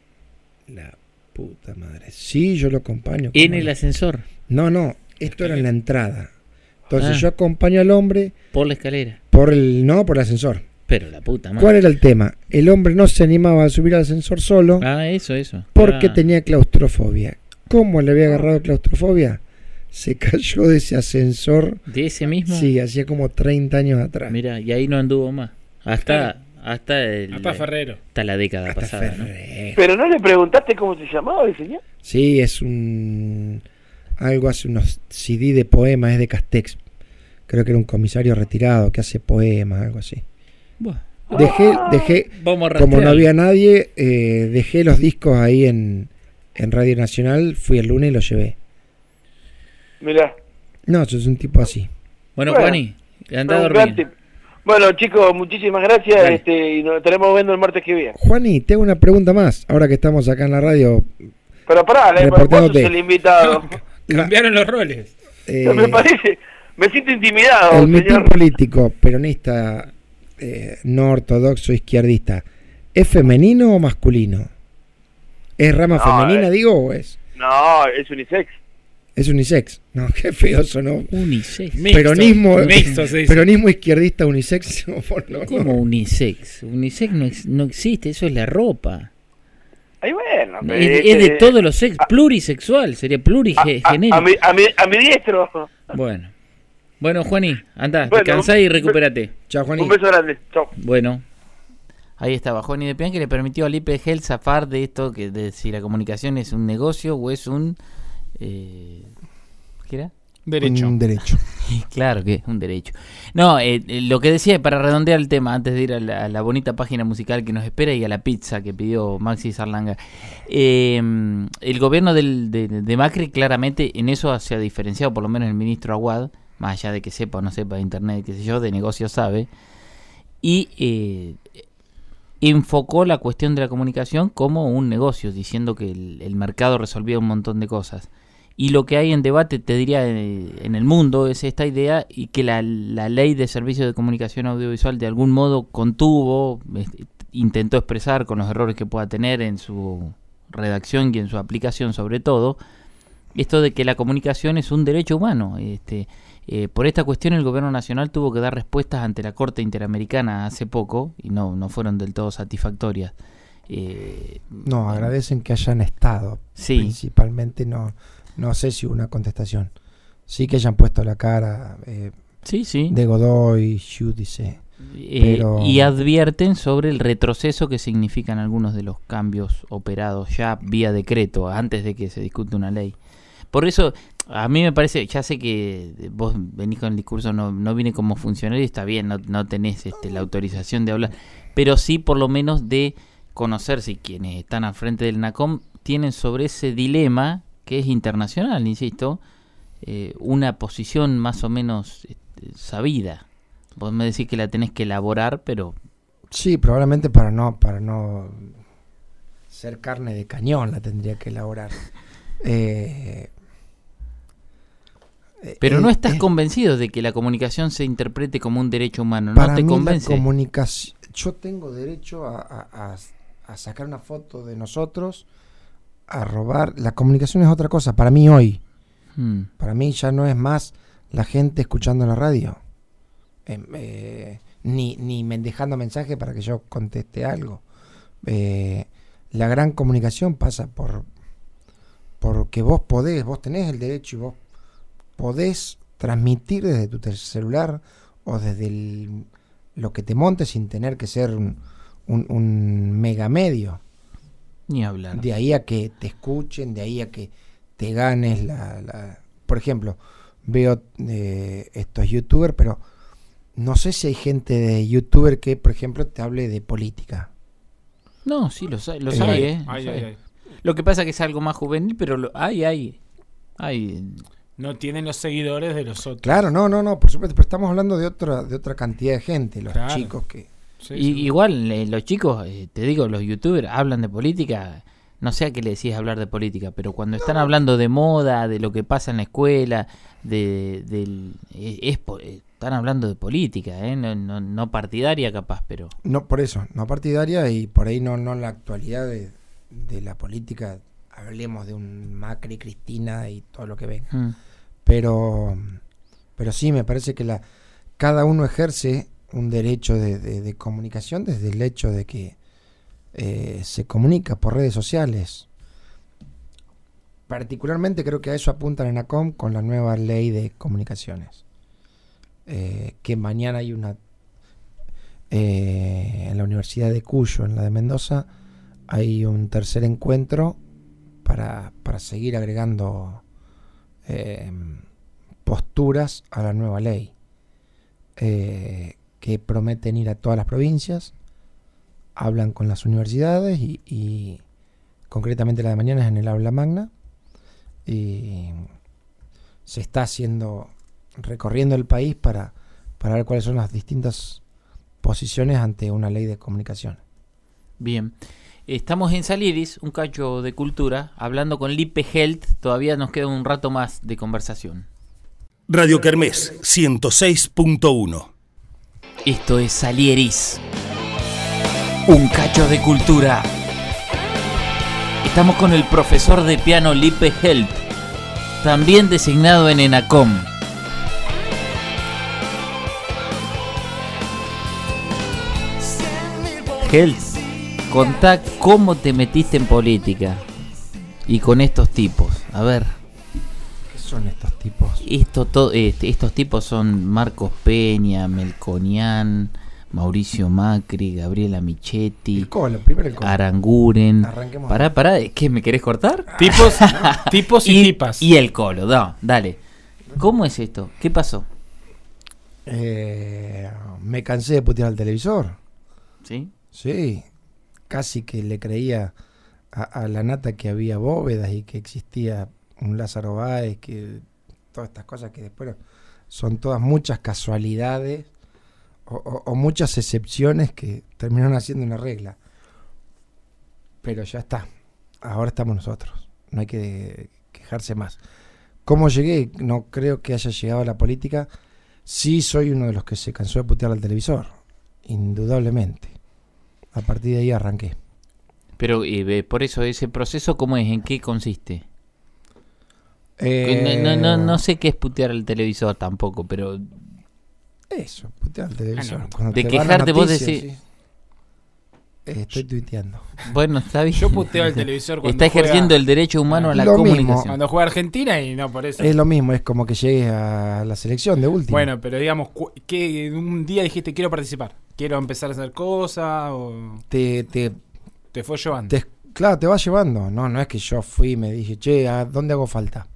La puta madre. Sí, yo lo acompaño. En ¿cómo el no? ascensor, No, no, esto era en la entrada. Entonces Ah. yo acompaño al hombre por la escalera. por el, no, por el ascensor. Pero la puta madre. ¿Cuál era el tema? El hombre no se animaba a subir al ascensor solo Ah, eso, eso. porque Ah. tenía claustrofobia. ¿Cómo le había agarrado claustrofobia? Se cayó de ese ascensor, ¿De ese mismo? sí, hacía como treinta años atrás. Mira, y ahí no anduvo más. Hasta, hasta, el, Hasta Ferrero. hasta la década Hasta pasada, ¿no? Ferrer. Pero no le preguntaste cómo se llamaba el señor. Sí, es un... algo hace unos C D de poemas, es de Castex. Creo que era un comisario retirado que hace poemas, algo así. Buah, Dejé, dejé, vamos a como no rastrear. había nadie, eh, dejé los discos ahí en, en Radio Nacional, fui el lunes y los llevé. Mirá. No, yo soy un tipo así. Bueno, Bueno, Juani, anda a un gran dormir. tip. Bueno, chicos, muchísimas gracias, Dale. este, y nos estaremos viendo el martes que viene. Juani, te hago una pregunta más, ahora que estamos acá en la radio. Pero pará, le- vos Reportándote. sos el invitado. La- Cambiaron los roles. eh, Me parece, me siento intimidado, el mitin señor. político peronista eh, no ortodoxo izquierdista, ¿es femenino o masculino? ¿Es rama No, femenina, eh. digo, o es? No, es unisex. Es unisex. No, qué feo sonó. Unisex. Mixto, Peronismo, mixto se dice. peronismo izquierdista unisex. No, no, no. ¿Cómo unisex? Unisex no, ex- no existe, eso es la ropa. Ay, bueno. Es, este, es de todos los sex, plurisexual, sería a, a, plurigenérico. a mi, a, mi, a mi diestro. Bueno. Bueno, Juani, anda, Bueno, descansá y un- recupérate. Chao, Juani. Un beso grande. Chao. Bueno. Ahí estaba Juani de Pian, que le permitió al I P G zafar de esto, que de si la comunicación es un negocio o es un... Eh, ¿Qué era? Derecho. Un derecho. Claro que es un derecho. No, eh, eh, lo que decía, para redondear el tema, antes de ir a la, a la bonita página musical que nos espera y a la pizza que pidió Maxi Sarlanga, eh, el gobierno del, de, de Macri claramente en eso se ha diferenciado, por lo menos el ministro Aguad, más allá de que sepa o no sepa de internet, qué sé yo, de negocio sabe, y eh, enfocó la cuestión de la comunicación como un negocio, diciendo que el, el mercado resolvía un montón de cosas. Y lo que hay en debate, te diría, eh, en el mundo es esta idea, y que la, la ley de servicios de comunicación audiovisual de algún modo contuvo, este, intentó expresar con los errores que pueda tener en su redacción y en su aplicación sobre todo, esto de que la comunicación es un derecho humano. Este, Eh, por esta cuestión el gobierno nacional tuvo que dar respuestas ante la Corte Interamericana hace poco y no, no fueron del todo satisfactorias. Eh, No, agradecen que hayan estado. Sí. Principalmente no, no sé si hubo una contestación. Sí que hayan puesto la cara eh, sí, sí. de Godoy, Giudice. Eh, pero- Y advierten sobre el retroceso que significan algunos de los cambios operados ya vía decreto, antes de que se discute una ley. Por eso, a mí me parece, ya sé que vos venís con el discurso, no, no viene como funcionario y está bien, no, no tenés este, la autorización de hablar, pero sí por lo menos de conocer si quienes están al frente del NACOM tienen sobre ese dilema, que es internacional, insisto, eh, una posición más o menos este, sabida. Vos me decís que la tenés que elaborar, pero Sí, probablemente para no, para no ser carne de cañón la tendría que elaborar. Eh, pero eh, no estás eh, convencido de que la comunicación se interprete como un derecho humano, para ¿no te mí convence? La comunicación, yo tengo derecho a, a- a- a sacar una foto de nosotros, a robar. La comunicación es otra cosa. Para mí hoy, Hmm. para mí ya no es más la gente escuchando la radio, eh, eh, ni, ni me dejando mensaje para que yo conteste algo. Eh, la gran comunicación pasa por porque vos podés, vos tenés el derecho y vos podés transmitir desde tu tel- celular o desde el- lo que te montes sin tener que ser un, un, un mega medio. Ni hablar. De ahí a que te escuchen, de ahí a que te ganes la... la- por ejemplo, veo eh, estos youtubers, pero no sé si hay gente de youtuber que, por ejemplo, te hable de política. No, sí, los hay, los Eh, hay, hay, ¿eh? Ay, Los ay, hay. ay. Lo que pasa es que es algo más juvenil, pero lo, hay, hay. hay. No tienen los seguidores de los otros. Claro, no, no, no, por supuesto, pero estamos hablando de otra, de otra cantidad de gente, los Claro. chicos que... Sí, Y, sí. igual, eh, los chicos, eh, te digo, los youtubers hablan de política. No sé a qué le decís hablar de política, pero cuando están hablando de moda, de lo que pasa en la escuela, de del eh, es, po- eh, están hablando de política, ¿eh? no, no, no partidaria capaz, pero No, por eso, no partidaria y por ahí no, no la actualidad de, de la política, hablemos de un Macri, Cristina y todo lo que venga. mm, Pero, pero sí, me parece que la cada uno ejerce un derecho de, de- de comunicación desde el hecho de que eh, se comunica por redes sociales. Particularmente creo que a eso apunta la ENACOM con la nueva ley de comunicaciones. Eh, que mañana hay una eh, en la Universidad de Cuyo, en la de Mendoza, hay un tercer encuentro para, para seguir agregando eh, posturas a la nueva ley, eh, que prometen ir a todas las provincias, hablan con las universidades y, y concretamente la de mañana es en el aula magna y se está haciendo, recorriendo el país para, para ver cuáles son las distintas posiciones ante una ley de comunicación. bien. Estamos en Saliris, un cacho de cultura, hablando con Lipe Helt. Todavía nos queda un rato más de conversación. Radio Kermés ciento seis punto uno. Esto es Salieris, un cacho de cultura. Estamos con el profesor de piano Lipe Helt, también designado en ENACOM. Helt, contá cómo te metiste en política y con estos tipos. A ver, ¿Qué son estos tipos? esto to- este, estos tipos son Marcos Peña, Melconian, Mauricio Macri, Gabriela Michetti, El colo, primero el colo. Aranguren. Arranquemos. Pará, pará, ¿qué me querés cortar? Tipos, tipos y, tipas. Y el colo, no, dale. ¿Cómo es esto? ¿Qué pasó? Eh, me cansé de putear al televisor. ¿Sí? Sí, casi que le creía a, a la nata que había bóvedas y que existía un Lázaro Báez, que todas estas cosas que después son todas muchas casualidades o, o- o muchas excepciones que terminaron haciendo una regla. Pero ya está, ahora estamos nosotros, no hay que quejarse más. ¿Cómo llegué? No creo que haya llegado a la política. Sí soy uno de los que se cansó de putear al televisor, indudablemente. A partir de ahí arranqué. Pero eh, ve, por eso ese proceso, ¿cómo es? ¿En qué consiste? Eh, No, no, no sé qué es putear al televisor tampoco, pero Eso, putear al televisor. Ah, no. Cuando De te van las quejarte vos noticias, decís- sí. Eh, estoy tuiteando. bueno, está bien. Yo puteo el televisor cuando Está ejerciendo juega- el derecho humano a la Lo mismo. comunicación. Cuando juega Argentina y no por eso. Es lo mismo, es como que llegues a la selección de último. Bueno, pero digamos, cu- que un día dijiste quiero participar, quiero empezar a hacer cosas o te, te, te fue llevando. te- claro, te va llevando. No, no es que yo fui y me dije, che, ¿a dónde hago falta?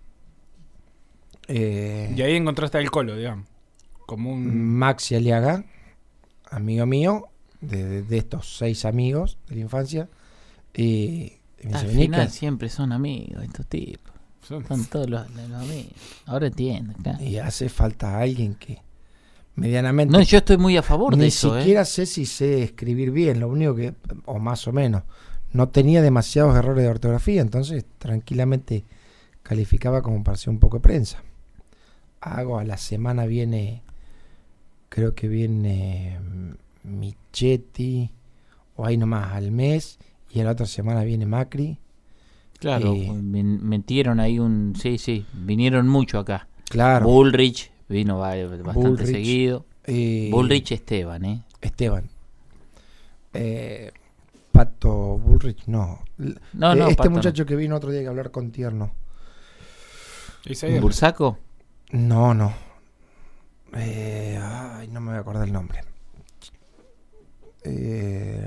Eh, Y ahí encontraste el colo, digamos. Como un... Maxi Aliaga, amigo mío, de, de- de estos seis amigos de la infancia. Y, y me Al dice, "Vení, final que-". siempre son amigos estos tipos. son- Son todos los, los amigos. Ahora entiendo, claro. Y hace falta alguien que medianamente... No, yo estoy muy a favor Ni de eso, ¿eh? siquiera sé si sé escribir bien, lo único que, o más o menos, no tenía demasiados errores de ortografía, entonces tranquilamente calificaba como para ser un poco de prensa. Hago, a la semana viene, creo que viene mm, Michetti, o ahí nomás al mes, y a la otra semana viene Macri. Claro, Eh, men- metieron ahí un... Sí, sí, vinieron mucho acá. Claro, Bullrich vino va- bastante Bullrich. seguido. eh, Bullrich Esteban, ¿eh? Esteban. Eh, Pato Bullrich, no. L- No, eh, no, este Pato no. muchacho que vino otro día que hablar con Tierno. Isaías. ¿Bursaco? No, no. Eh, ay, no me voy a acordar el nombre. Eh,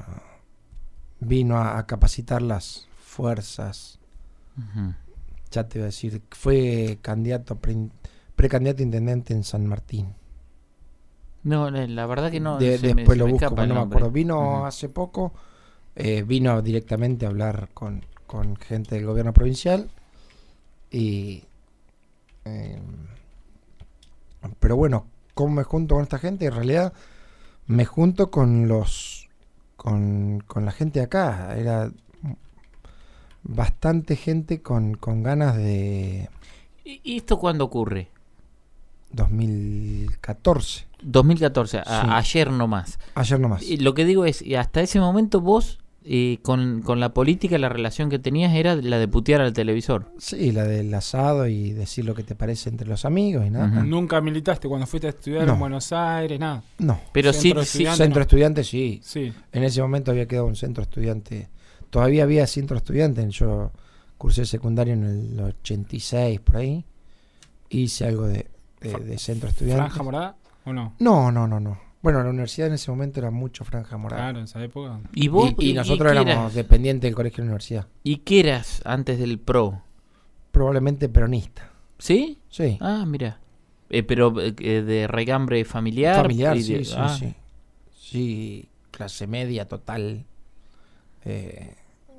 vino a, a capacitar las fuerzas. Ujú. Ya te voy a decir. Fue candidato, pre- precandidato a intendente en San Martín. No, la la verdad que no. De- se me- después se lo me busco, escapa pero el no me nombre. acuerdo. Vino Ujú. hace poco. eh, vino directamente a hablar con, con gente del gobierno provincial. Y. eh, pero bueno, ¿cómo me junto con esta gente? En realidad me junto con los con, con la gente de acá. Era bastante gente con, con ganas de ¿Y y esto cuándo ocurre? dos mil catorce. dos mil catorce, a- Sí. ayer nomás. Ayer nomás. Y lo que digo es, y hasta ese momento vos, eh, con, con la política, la relación que tenías era la de putear al televisor. Sí, la del asado y decir lo que te parece entre los amigos y nada. Ujú. Nunca militaste cuando fuiste a estudiar No. en Buenos Aires, nada. No. Pero sí, Centro sí, estudiante. Centro no. estudiante sí. Sí. En ese momento había quedado un centro estudiante. Todavía había centro estudiante. Yo cursé secundario en el ochenta y seis, por ahí. Hice algo de, de, de centro estudiante. ¿Franja morada o no? No, no, no, no. Bueno, la universidad en ese momento era mucho franja morada. Claro, en esa época. ¿Y vos? Y, y nosotros qué éramos eras? dependientes del colegio de la universidad. ¿Y qué eras antes del PRO? Probablemente peronista. ¿Sí? Sí. Ah, mira. Eh, pero eh, de regambre familiar. Familiar, y sí, de- sí, ah, sí. Sí, clase media total. Eh,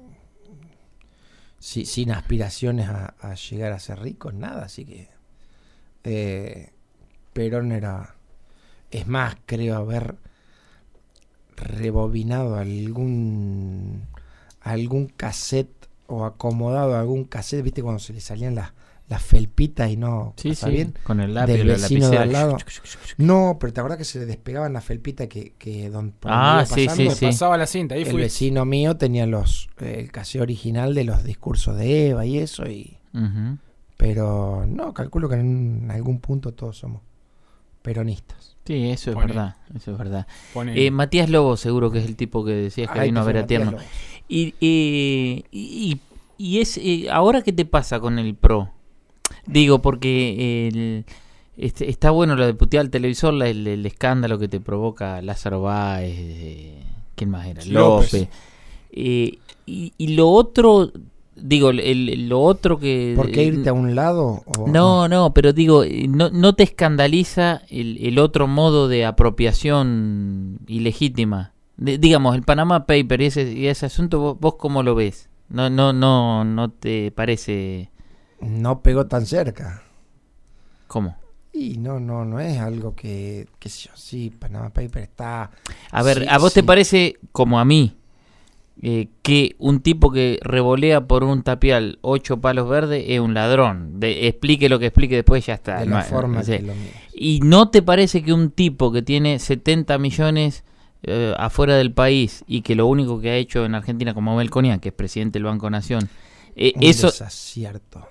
sí, sin aspiraciones a, a llegar a ser rico, nada, así que eh, Perón era, es más, creo haber rebobinado algún algún cassette o acomodado algún cassette, viste cuando se le salían las las felpitas y no Sí, pasa sí. bien. Con el lápiz, Del la vecino de al lapicera. lado. No, pero te acuerdas que se le despegaban las felpitas que, que don, por donde Ah, iba sí, pasando? sí, Me sí. pasaba la cinta, ahí El fui. vecino mío tenía los eh, el cassette original de los discursos de Eva y eso, y Ujú. pero no, calculo que en algún punto todos somos peronistas. Sí, eso es Pone. verdad. Eso es verdad. Pone- Eh, Matías Lobo, seguro que es el tipo que decías que Ay, vino a que ver fue a Matías Tierno. Lobos. Y, eh, y, y es eh, ahora qué te pasa con el PRO. Digo, porque el, este, está bueno lo de putear al televisor, la- el, el escándalo que te provoca Lázaro Báez, eh, ¿quién más era? López. López. Eh, y, y lo otro, digo, el, el- lo otro que... ¿Por qué irte a un lado? O, No, no, pero digo, eh, no, no te escandaliza el, el otro modo de apropiación ilegítima. De- digamos, el Panama Paper y ese, y ese asunto, ¿vos, vos cómo lo ves? No, no, no, no te parece... No pegó tan cerca. ¿Cómo? Y no, no, no es algo que, qué sé yo, sí, Panama Paper está... A ver, Sí, ¿a vos te sí. parece, como a mí, eh, que un tipo que revolea por un tapial ocho palos verdes es un ladrón? De, explique lo que explique después, ya está. de No, la forma no sé. que lo miras. ¿Y no te parece que un tipo que tiene setenta millones eh, afuera del país y que lo único que ha hecho en Argentina, como Melconian, que es presidente del Banco Nación, eh, Un eso... desacierto.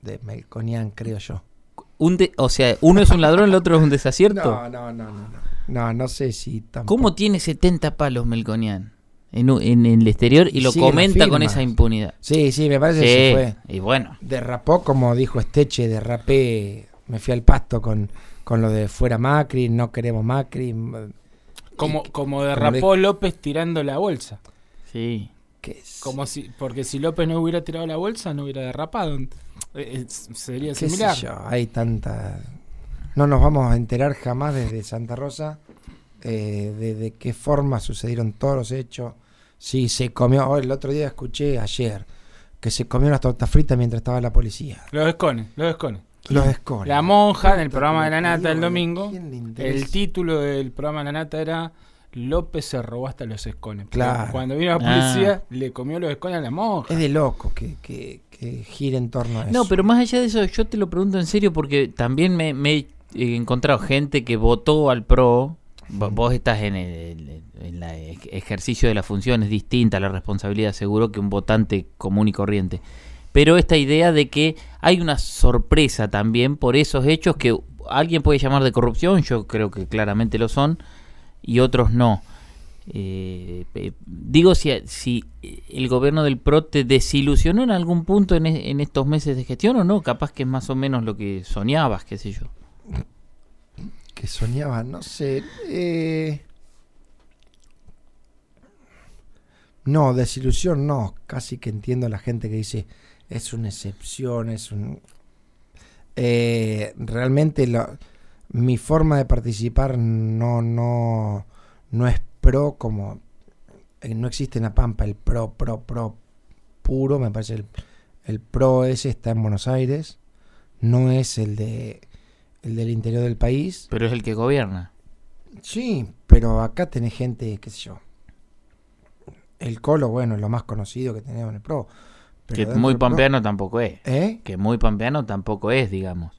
de Melconian, creo yo. Un de, o sea, uno es un ladrón, el otro es un desacierto. No, no, no, no, no. No, no sé si tampoco. ¿Cómo tiene setenta palos Melconian en, u- en el exterior y, Y lo siguen comenta las con firmas. esa impunidad? Sí, sí, me parece Sí, que se fue. y bueno. Derrapó, como dijo Esteche, derrapé, me fui al pasto con, con lo de fuera Macri, no queremos Macri. Como, Y- como derrapó López tirando la bolsa. Sí. que es- Como si, porque si López no hubiera tirado la bolsa, no hubiera derrapado. Eh, eh, sería qué sé similar. yo, hay tanta... No nos vamos a enterar jamás desde Santa Rosa eh, de, de qué forma sucedieron todos los hechos. Sí, se comió, oh, el otro día escuché ayer que se comió unas tortas fritas mientras estaba la policía. Los escones, los escones. Los escones. La monja en el Puta programa que de la me nata parió, el ¿a domingo. quién le interesa? El título del programa de la nata era López se robó hasta los escones. Porque Claro. Cuando vino la policía, le comió los escones a la monja. Es de loco que, que, que gire en torno a eso. No, pero más allá de eso, yo te lo pregunto en serio porque también me, me he encontrado gente que votó al P R O. Vo- Vos estás en el en la ej- ejercicio de la función, es distinta la responsabilidad, seguro, que un votante común y corriente. Pero esta idea de que hay una sorpresa también por esos hechos que alguien puede llamar de corrupción, yo creo que claramente lo son, y otros no. Eh, eh, digo, si, si el gobierno del P R O te desilusionó en algún punto en, e- en estos meses de gestión o no, capaz que es más o menos lo que soñabas, qué sé yo. Que soñaba, no sé. Eh... No, desilusión no. Casi que entiendo a la gente que dice es una excepción, es un... Eh, realmente lo- mi forma de participar no, no, no es pro como... eh, no existe en La Pampa el pro, pro, pro puro. Me parece el, el pro ese está en Buenos Aires. No es el de... el del interior del país. Pero es el que gobierna. Sí, pero acá tenés gente, qué sé yo. El Colo, bueno, es lo más conocido que tenemos en el Pro. Pero Que dentro muy del Pro- pampeano tampoco es. ¿Eh? Que muy pampeano tampoco es, digamos.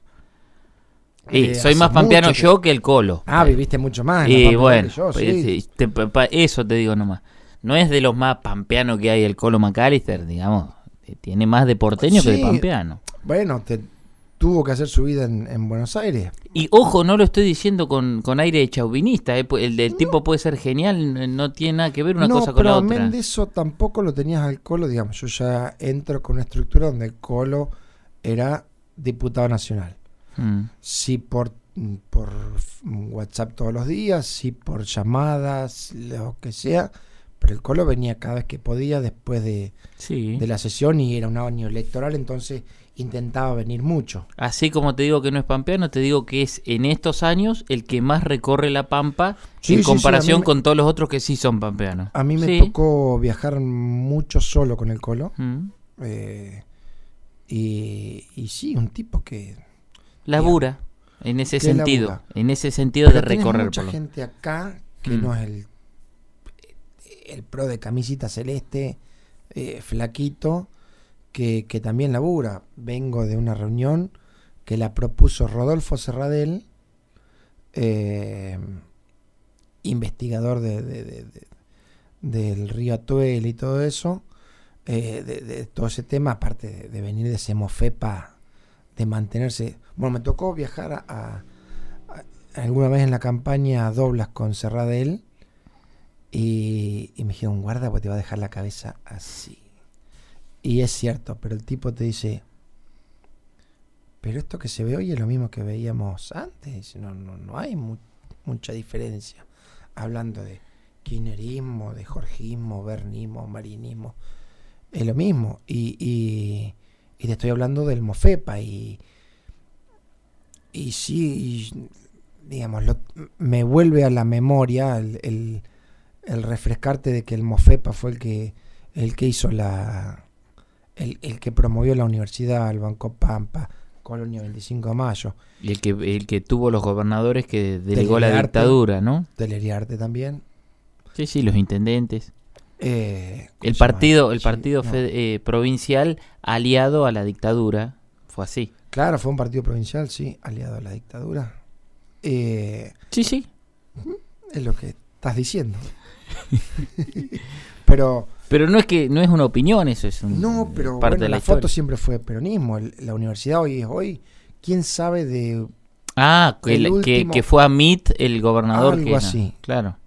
Y Eh, soy hace más pampeano mucho que- yo que el Colo. Ah, viviste mucho más. en La Y Pampa bueno, que yo, pues, sí. sí, te- pa- pa- eso te digo nomás. No es de los más pampeanos que hay el Colo McAllister, digamos. Eh, Tiene más de porteño que de Sí. pampeano. Bueno, te, tuvo que hacer su vida en, en Buenos Aires. Y ojo, no lo estoy diciendo con, con aire de chauvinista. eh, pu- El del tipo puede ser genial, n- no tiene nada que ver una no, cosa con pero la amén otra. de eso tampoco lo tenías al Colo, digamos. Yo ya entro con una estructura donde el Colo era diputado nacional. Mm. Sí por, por WhatsApp todos los días, sí por llamadas, lo que sea, pero el Colo venía cada vez que podía después de, Sí. de la sesión y era un año electoral, entonces intentaba venir mucho. Así como te digo que no es pampeano, te digo que es en estos años el que más recorre la Pampa Sí, en sí, sí, comparación a mí me- con todos los otros que sí son pampeanos. A mí me Sí. tocó viajar mucho solo con el Colo, Mm. eh, y, y sí, un tipo que... Labura, en ese ¿Qué sentido, labura? en ese sentido de Pero tenés recorrer mucha por lo- gente acá que Mm. no es el, el pro de camisita celeste, eh, flaquito, que, que también labura. Vengo de una reunión que la propuso Rodolfo Serradel, eh, investigador de, de- de- de- del río Atuel y todo eso, eh, de, de todo ese tema, aparte de, de venir de Semofepa, de mantenerse... Bueno, me tocó viajar a, a- a- alguna vez en la campaña a Doblas con Serradel y, y me dijeron, guarda porque te va a dejar la cabeza así. Y es cierto, pero el tipo te dice, pero esto que se ve hoy es lo mismo que veíamos antes. Dice, no, no, no hay mu- mucha diferencia. Hablando de kirchnerismo, de jorgismo, bernismo, marinismo, es lo mismo. Y, y, y te estoy hablando del Mofepa y, y sí, y, digamos, lo- me vuelve a la memoria el, el, el refrescarte de que el Mofepa fue el que, el que hizo la... El, el que promovió la universidad, el Banco Pampa, Colonia veinticinco de mayo, Y el que, el que tuvo los gobernadores que delegó la Teleriarte. dictadura, ¿no? Teleriarte también. Sí, sí, los intendentes. Eh, ¿cómo El se llama? partido, el Sí, partido no. fed- eh, provincial aliado a la dictadura, fue así. Claro, fue un partido provincial, sí, aliado a la dictadura. Eh, Sí, sí. es lo que estás diciendo. Pero pero... Pero no es que no es una opinión, eso es un, No, pero parte bueno, de la, la historia. foto siempre fue peronismo. El- la universidad hoy es hoy. ¿Quién sabe de Ah, que, el la- que, último- que fue a Mit el gobernador. Algo que no. así. Claro.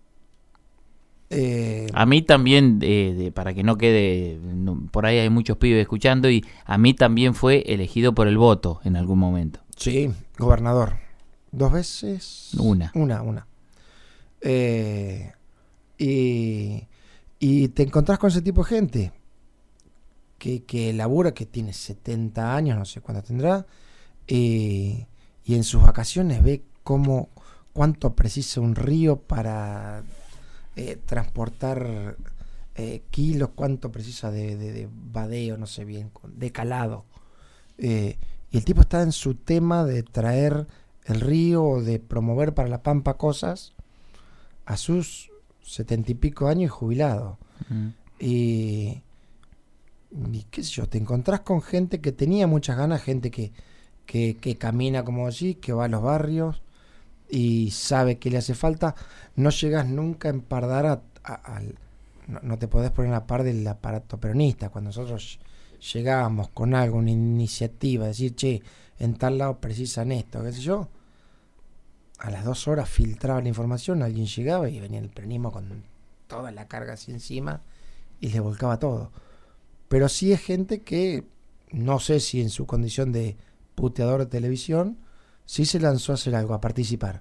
eh, A mí también, eh, de, para que no quede, no, por ahí hay muchos pibes escuchando, y a mí también fue elegido por el voto en algún momento. sí, gobernador. ¿Dos veces? Una. Una, una. Eh, y, y te encontrás con ese tipo de gente que, que labura, que tiene setenta años, no sé cuánto tendrá, eh, y en sus vacaciones ve cómo, cuánto precisa un río para eh, transportar eh, kilos, cuánto precisa de, de, de vadeo, no sé bien, de calado. Eh, y el tipo está en su tema de traer el río o de promover para la Pampa cosas a sus setenta y pico años y jubilado. Mm. Y, y qué sé yo, te encontrás con gente que tenía muchas ganas, gente que, que, que camina como allí, que va a los barrios y sabe que le hace falta. No llegas nunca a empardar a, a- al... No, no te podés poner a la par del aparato peronista. Cuando nosotros llegábamos con algo, una iniciativa, decir, che, en tal lado precisan esto, qué sé yo, a las dos horas filtraba la información, alguien llegaba y venía el peronismo con toda la carga así encima y le volcaba todo. Pero sí es gente que, no sé si en su condición de puteador de televisión, sí se lanzó a hacer algo, a participar.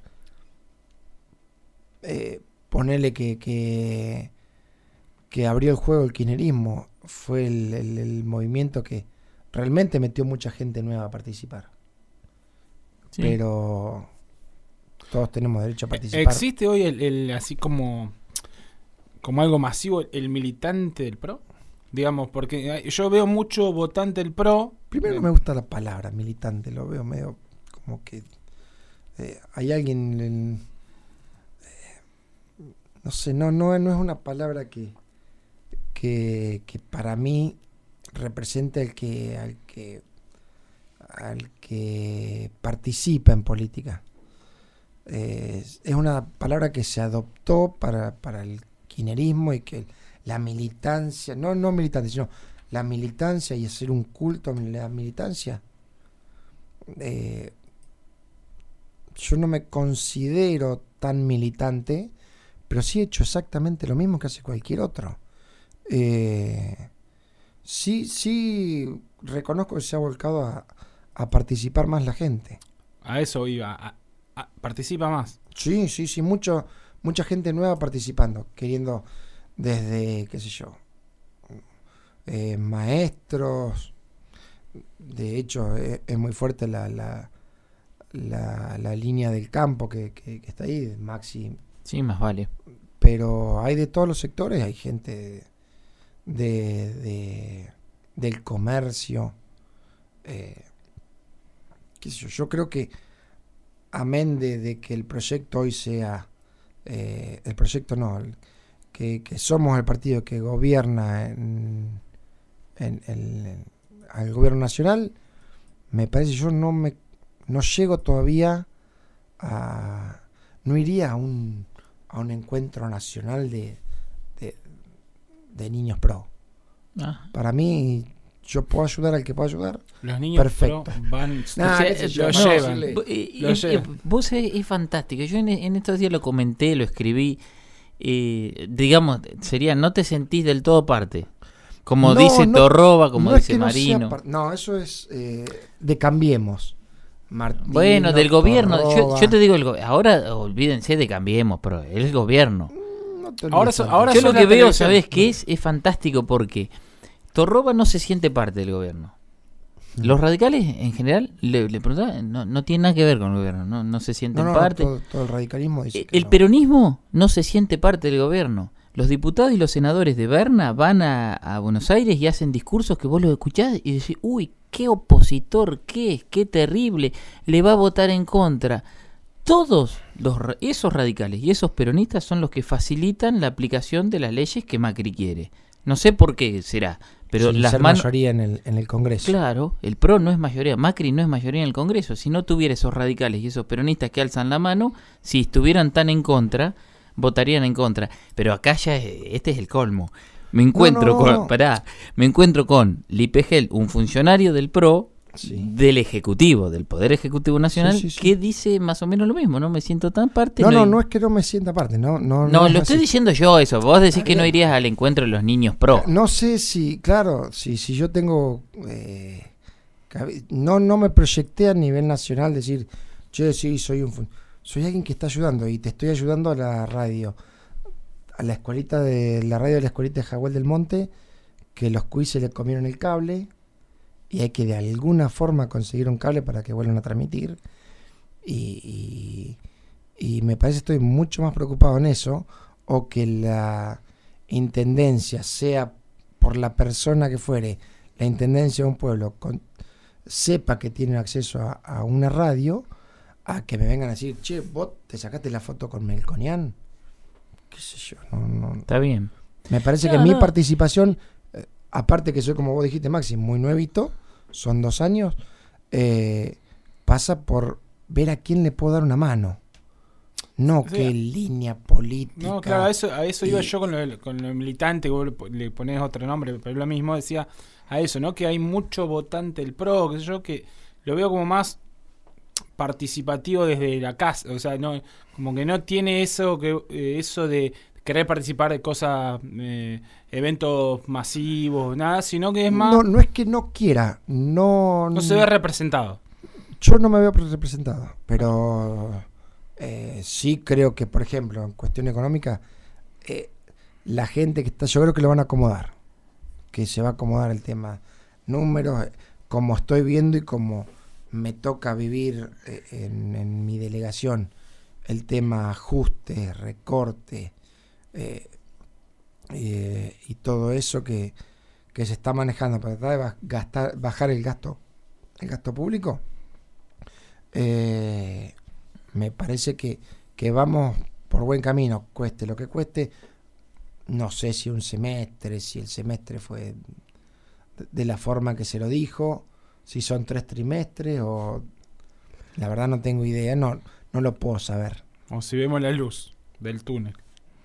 Eh, ponele que, que, que abrió el juego el kirchnerismo, fue el, el- el movimiento que realmente metió mucha gente nueva a participar. Sí. Pero todos tenemos derecho a participar. ¿Existe hoy el, el así como como algo masivo el militante del PRO? Digamos, porque eh, yo veo mucho votante del PRO. Primero no me gusta la palabra militante, lo veo medio como que eh, hay alguien en- eh, no sé, no, no, no es una palabra que, que, que para mí representa el que, al que al que participa en política. Eh, es- es una palabra que se adoptó para, para el kirchnerismo y que la militancia, no, no militancia, sino la militancia y hacer un culto a la militancia. Eh, yo no me considero tan militante, pero sí he hecho exactamente lo mismo que hace cualquier otro. Eh, sí, sí reconozco que se ha volcado a, a participar más la gente. A eso iba. a- a- participa más. Sí, sí, sí, mucho, mucha gente nueva participando, queriendo desde, qué sé yo, eh, maestros. De hecho, es, es muy fuerte la, la, la, la línea del campo que, que, que está ahí, Maxi. Sí, más vale. Pero hay de todos los sectores, hay gente de, de del comercio. Eh, qué sé yo, yo creo que amén de, de que el proyecto hoy sea, eh, el proyecto no, el- que, que somos el partido que gobierna en, en, en- en- al gobierno nacional, me parece, yo no me no llego todavía a, no iría a un, a un encuentro nacional de, de, de niños pro. Ah. Para mí, yo puedo ayudar al que puedo ayudar. Los niños Perfecto. PRO van. Nah, O sea, qué sé yo, lo no, llevan. sí, Vo- eh, Lo eh, llevan. eh, vos es, es fantástico. Yo en, en estos días lo comenté, lo escribí. eh, digamos, sería, no te sentís del todo parte. Como No, dice no, Torroba, como no es dice que no sea Marino. par- No, eso es eh, de Cambiemos. Martino, Bueno, del gobierno. Yo, Torroba. yo te digo, el go- ahora olvídense de Cambiemos, pero el gobierno. No te olvides Ahora so- tanto. ahora Yo son lo la que veo, televisión. ¿sabés qué es? Es fantástico porque Torroba no se siente parte del gobierno. Los radicales, en general, le, le preguntaban, no, no tiene nada que ver con el gobierno, no, no se sienten No, no, no, parte. todo, todo el radicalismo dice Eh, que El no. peronismo no se siente parte del gobierno. Los diputados y los senadores de Berna van a, a Buenos Aires y hacen discursos que vos los escuchás y decís, uy, qué opositor, qué es, qué terrible, le va a votar en contra. Todos los, ra- esos radicales y esos peronistas son los que facilitan la aplicación de las leyes que Macri quiere. No sé por qué será, pero Sin las ser manos... mayoría en el, en el Congreso. Claro, el PRO no es mayoría, Macri no es mayoría en el Congreso. Si no tuviera esos radicales y esos peronistas que alzan la mano, si estuvieran tan en contra, votarían en contra. Pero acá ya es, este es el colmo. Me encuentro no, no, con, no. pará, me encuentro con Lipegel, un funcionario del P R O, Sí. del Ejecutivo, del Poder Ejecutivo Nacional, Sí, sí, sí. que dice más o menos lo mismo, no me siento tan parte. No, no, hay- no es que no me sienta parte, no, no, No, es lo así. estoy diciendo yo eso. Vos decís Está que no bien. irías al encuentro de los niños P R O. No sé si, claro, si, si yo tengo, eh, cabe- no, no me proyecté a nivel nacional decir, che, sí, soy un, fun- soy alguien que está ayudando y te estoy ayudando a la radio, a la escuelita de, la radio de la escuelita de Jaguel del Monte, que los cuises le comieron el cable y hay que de alguna forma conseguir un cable para que vuelvan a transmitir y, y, y me parece que estoy mucho más preocupado en eso, o que la intendencia, sea por la persona que fuere, la intendencia de un pueblo con, sepa que tiene acceso a, a una radio, a que me vengan a decir, che, vos te sacaste la foto con Melconian, qué sé yo, no, no. Está bien. Me parece No, que mi no. participación, eh, aparte que soy, como vos dijiste, Maxi, muy nuevito, son dos años, eh, pasa por ver a quién le puedo dar una mano. No O sea, qué línea política. No, claro, a eso, a eso iba y- yo con lo, con lo militante, que vos le, po- le ponés otro nombre, pero es lo mismo, decía a eso, ¿no? Que hay mucho votante del P R O, qué sé yo, que lo veo como más participativo desde la casa, o sea, no, como que no tiene eso, que eh, eso de querer participar de cosas, eh, eventos masivos, nada, sino que es más, No, no, no es que no quiera, no, se ve representado. yo no me veo representado, pero eh, sí creo que, por ejemplo, en cuestión económica, eh, la gente que está, yo creo que lo van a acomodar, que se va a acomodar el tema números, eh, como estoy viendo y como me toca vivir eh, en, en mi delegación, el tema ajuste, recorte, eh, eh, y todo eso que, que se está manejando para tratar de ba- gastar, bajar el gasto, el gasto público. Eh, me parece que, que vamos por buen camino, cueste lo que cueste. No sé si un semestre, si el semestre fue de, de la forma que se lo dijo, si son tres trimestres o... La verdad no tengo idea, no, no lo puedo saber. O si vemos la luz del túnel.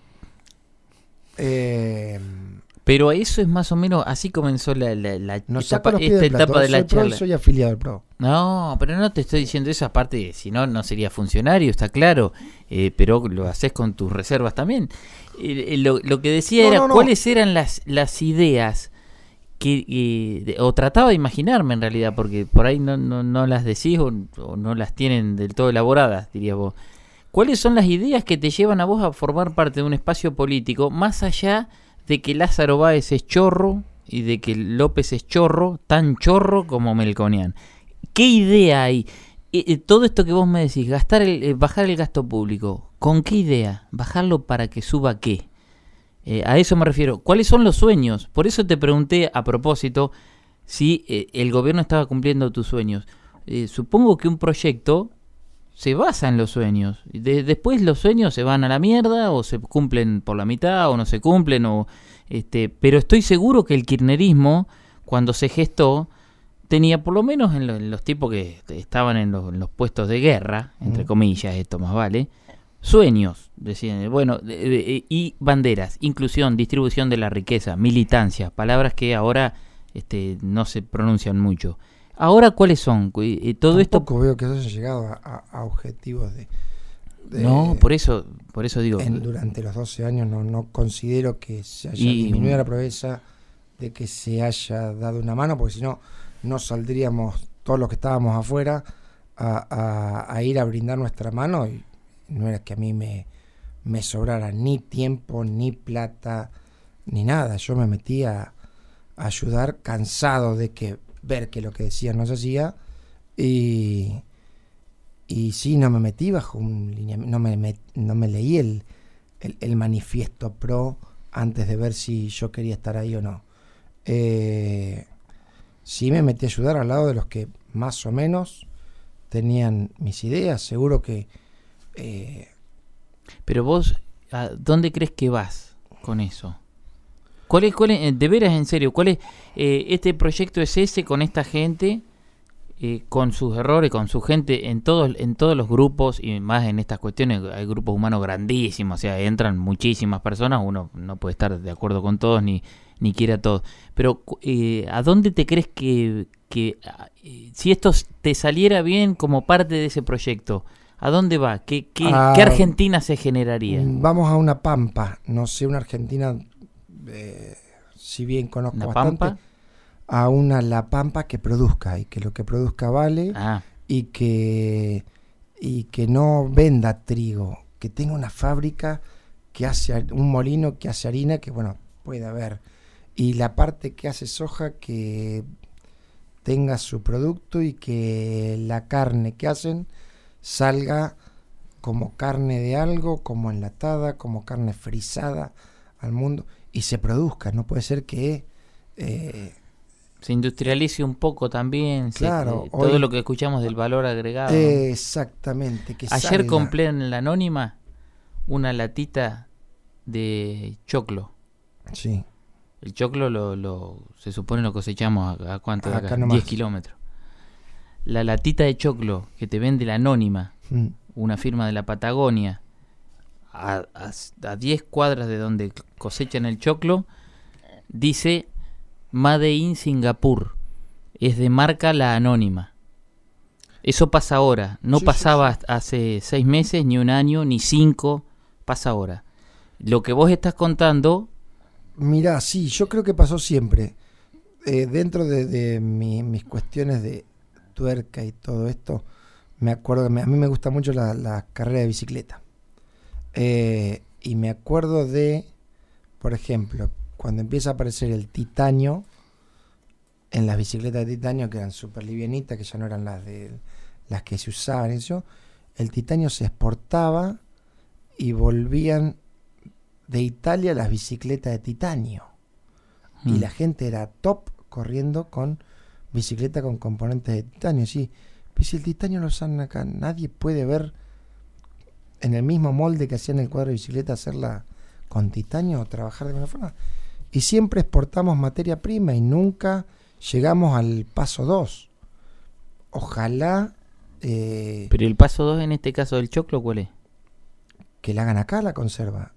Eh, Pero eso es más o menos, así comenzó la, la, la nos etapa, saca los pies esta del plato. etapa de la Soy pro y charla. soy afiliado al Pro. No, pero no te estoy diciendo eso, aparte, si no, no sería funcionario, está claro, eh, pero lo haces con tus reservas también. Eh, eh, lo, lo que decía No, era no, no. cuáles eran las, las ideas que, eh, de- o trataba de imaginarme en realidad, porque por ahí no, no, no las decís o, o no las tienen del todo elaboradas, dirías vos. ¿Cuáles son las ideas que te llevan a vos a formar parte de un espacio político, más allá de que Lázaro Báez es chorro y de que López es chorro, tan chorro como Melconian? ¿Qué idea hay? Eh, eh, todo esto que vos me decís, gastar el, eh, bajar el gasto público, ¿con qué idea? ¿Bajarlo para que suba qué? Eh, a eso me refiero. ¿Cuáles son los sueños? Por eso te pregunté a propósito si eh, el gobierno estaba cumpliendo tus sueños. Eh, supongo que un proyecto se basa en los sueños. De- después los sueños se van a la mierda o se cumplen por la mitad o no se cumplen. O, este, pero estoy seguro que el kirchnerismo, cuando se gestó, tenía por lo menos en, lo- en los tipos que estaban en los, en los puestos de guerra, entre Mm. comillas, esto más vale, sueños, decían, bueno, de- de- y banderas, inclusión, distribución de la riqueza, militancia, palabras que ahora este, no se pronuncian mucho. Ahora, ¿cuáles son? Eh, todo esto... Tampoco veo que se haya llegado a, a- a objetivos de... de- No, por eso, por eso digo... en- durante los doce años no, no considero que se haya Y- disminuido la pobreza, de que se haya dado una mano, porque si no, no saldríamos todos los que estábamos afuera a, a- a ir a brindar nuestra mano, y no era que a mí me, me sobrara ni tiempo, ni plata, ni nada. Yo me metí a, a ayudar, cansado de que ver que lo que decían no se hacía, y, y sí, no me metí bajo un lineamiento, no me, met- no me leí el, el, el manifiesto pro antes de ver si yo quería estar ahí o no. Eh, sí me metí a ayudar al lado de los que más o menos tenían mis ideas. Seguro que eh, Pero vos, ¿a dónde crees que vas con eso? ¿Cuál es, cuál es, de veras, en serio, cuál es, eh, este proyecto es ese con esta gente? eh, con sus errores, con su gente, en todos, en todos los grupos, y más en estas cuestiones, hay grupos humanos grandísimos, o sea, entran muchísimas personas, uno no puede estar de acuerdo con todos, ni, ni quiere a todos. Pero, eh, ¿a dónde te crees que, que eh, si esto te saliera bien como parte de ese proyecto, ¿a dónde va? ¿Qué, qué, Ah, ¿qué Argentina se generaría? Vamos a una pampa, no sé, una Argentina, eh, si bien conozco ¿Una bastante, pampa? a una La Pampa que produzca y que lo que produzca vale Ah, y que y que no venda trigo, que tenga una fábrica que hace har- un molino que hace harina, que bueno, puede haber, y la parte que hace soja que tenga su producto y que la carne que hacen salga como carne de algo, como enlatada, como carne frisada al mundo y se produzca. No puede ser que eh, se industrialice un poco también, se- Claro, eh, todo hoy- lo que escuchamos del valor agregado, ¿no? eh, exactamente, que Ayer salga. compré en la Anónima una latita de choclo. Sí, El choclo lo, lo se supone lo cosechamos a, a cuánto de Acá acá, nomás. diez kilómetros. La latita de choclo que te vende la Anónima, mm, una firma de la Patagonia, a, a, a diez cuadras de donde cosechan el choclo, dice Made in Singapur. Es de marca La Anónima. Eso pasa ahora. No Sí, sí, pasaba hace seis meses, ni un año, ni cinco. Pasa ahora. Lo que vos estás contando, mirá, sí, yo creo que pasó siempre. Eh, dentro de, de mi- mis cuestiones de tuerca y todo esto, me acuerdo que me- a mí me gusta mucho la, la carrera de bicicleta. Eh, y me acuerdo de, por ejemplo, cuando empieza a aparecer el titanio, en las bicicletas de titanio, que eran súper livianitas, que ya no eran las de las que se usaban, eso, el titanio se exportaba y volvían de Italia las bicicletas de titanio. Y Mm. la gente era top corriendo con bicicleta con componentes de titanio. Sí, pero si el titanio lo usan acá, nadie puede ver en el mismo molde que hacían el cuadro de bicicleta, hacerla con titanio o trabajar de alguna forma. Y siempre exportamos materia prima y nunca llegamos al paso dos. Ojalá eh, pero el paso dos en este caso del choclo, ¿cuál es? que la hagan acá la conserva.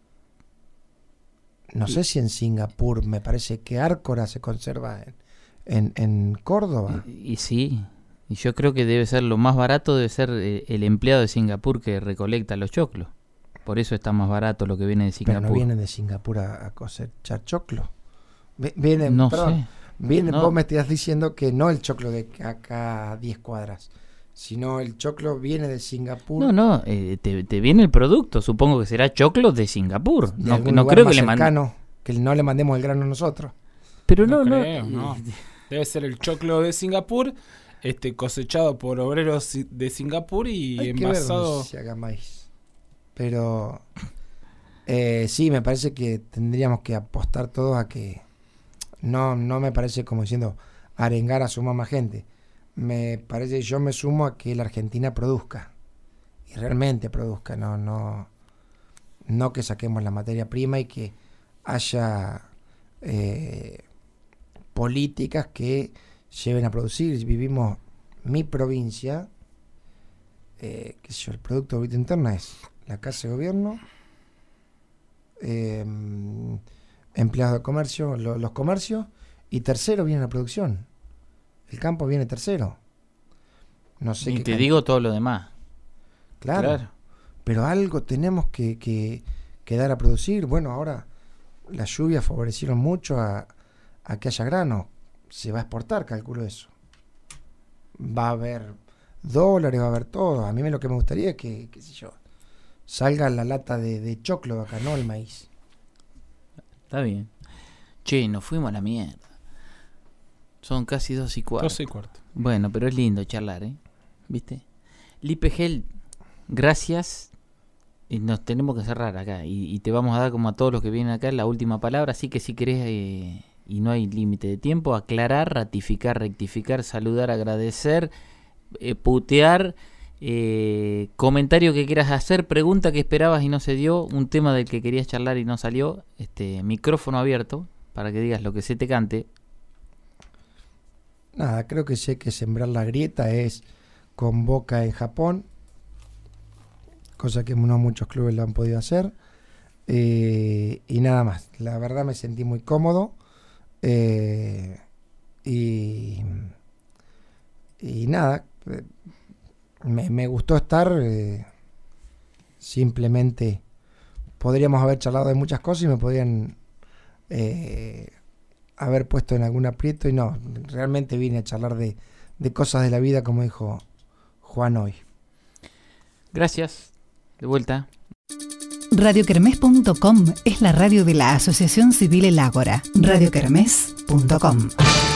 No sé si en Singapur, me parece que Árcora se conserva en, en, en Córdoba. Y, y sí, y yo creo que debe ser lo más barato, debe ser eh, el empleado de Singapur que recolecta los choclos. Por eso está más barato lo que viene de Pero Singapur. no vienen de Singapur a, a cosechar choclo. Vi- Vienen, No perdón, sé. vienen, No. vos me estás diciendo que no el choclo de acá a diez cuadras, sino el choclo viene de Singapur. No, no, eh, te, te viene el producto. Supongo que será choclo de Singapur. de No, algún no lugar creo más que le manden. cercano, que no le mandemos el grano nosotros. Pero no, No no. creo, eh, no. Debe ser el choclo de Singapur, este cosechado por obreros si- de Singapur y Hay que ver envasado. dónde se haga maíz. Pero eh, sí, me parece que tendríamos que apostar todos a que no, no me parece como diciendo arengar a sumar más gente. Me parece, yo me sumo a que la Argentina produzca y realmente produzca, no, no, no que saquemos la materia prima y que haya eh, políticas que lleven a producir. Vivimos mi provincia, eh, qué sé yo, el Producto Bruto Interno es la Casa de Gobierno, eh, empleados de comercio, lo- los comercios, y tercero viene la producción. El campo viene tercero. No sé y qué te can- digo todo lo demás. Claro, Claro. pero algo tenemos que, que, que dar a producir. Bueno, ahora las lluvias favorecieron mucho a, a que haya grano. Se va a exportar, calculo eso. Va a haber dólares, va a haber todo. A mí me- lo que me gustaría es que, qué sé yo, salga la lata de, de choclo de acá, no el maíz. Está bien. Che, nos fuimos a la mierda. Son casi dos y cuarto. doce y cuarto. Bueno, pero es lindo charlar, ¿eh? ¿Viste? Lipe Gel, gracias. Y nos tenemos que cerrar acá. Y, y te vamos a dar, como a todos los que vienen acá, la última palabra. Así que si querés, eh, y no hay límite de tiempo, aclarar, ratificar, rectificar, saludar, agradecer, eh, putear, eh, comentario que quieras hacer, pregunta que esperabas y no se dio, un tema del que querías charlar y no salió, este micrófono abierto para que digas lo que se te cante. nada, creo que sé que sembrar la grieta es con Boca en Japón, cosa que no muchos clubes lo han podido hacer. Eh, y nada más, la verdad me sentí muy cómodo. Eh, y, y nada, eh, me, me gustó estar. Eh, simplemente podríamos haber charlado de muchas cosas y me podrían eh, haber puesto en algún aprieto, y no, realmente vine a charlar de, de cosas de la vida, como dijo Juan hoy. Gracias, de vuelta. radio kermés punto com es la radio de la Asociación Civil El Ágora. radio kermés punto com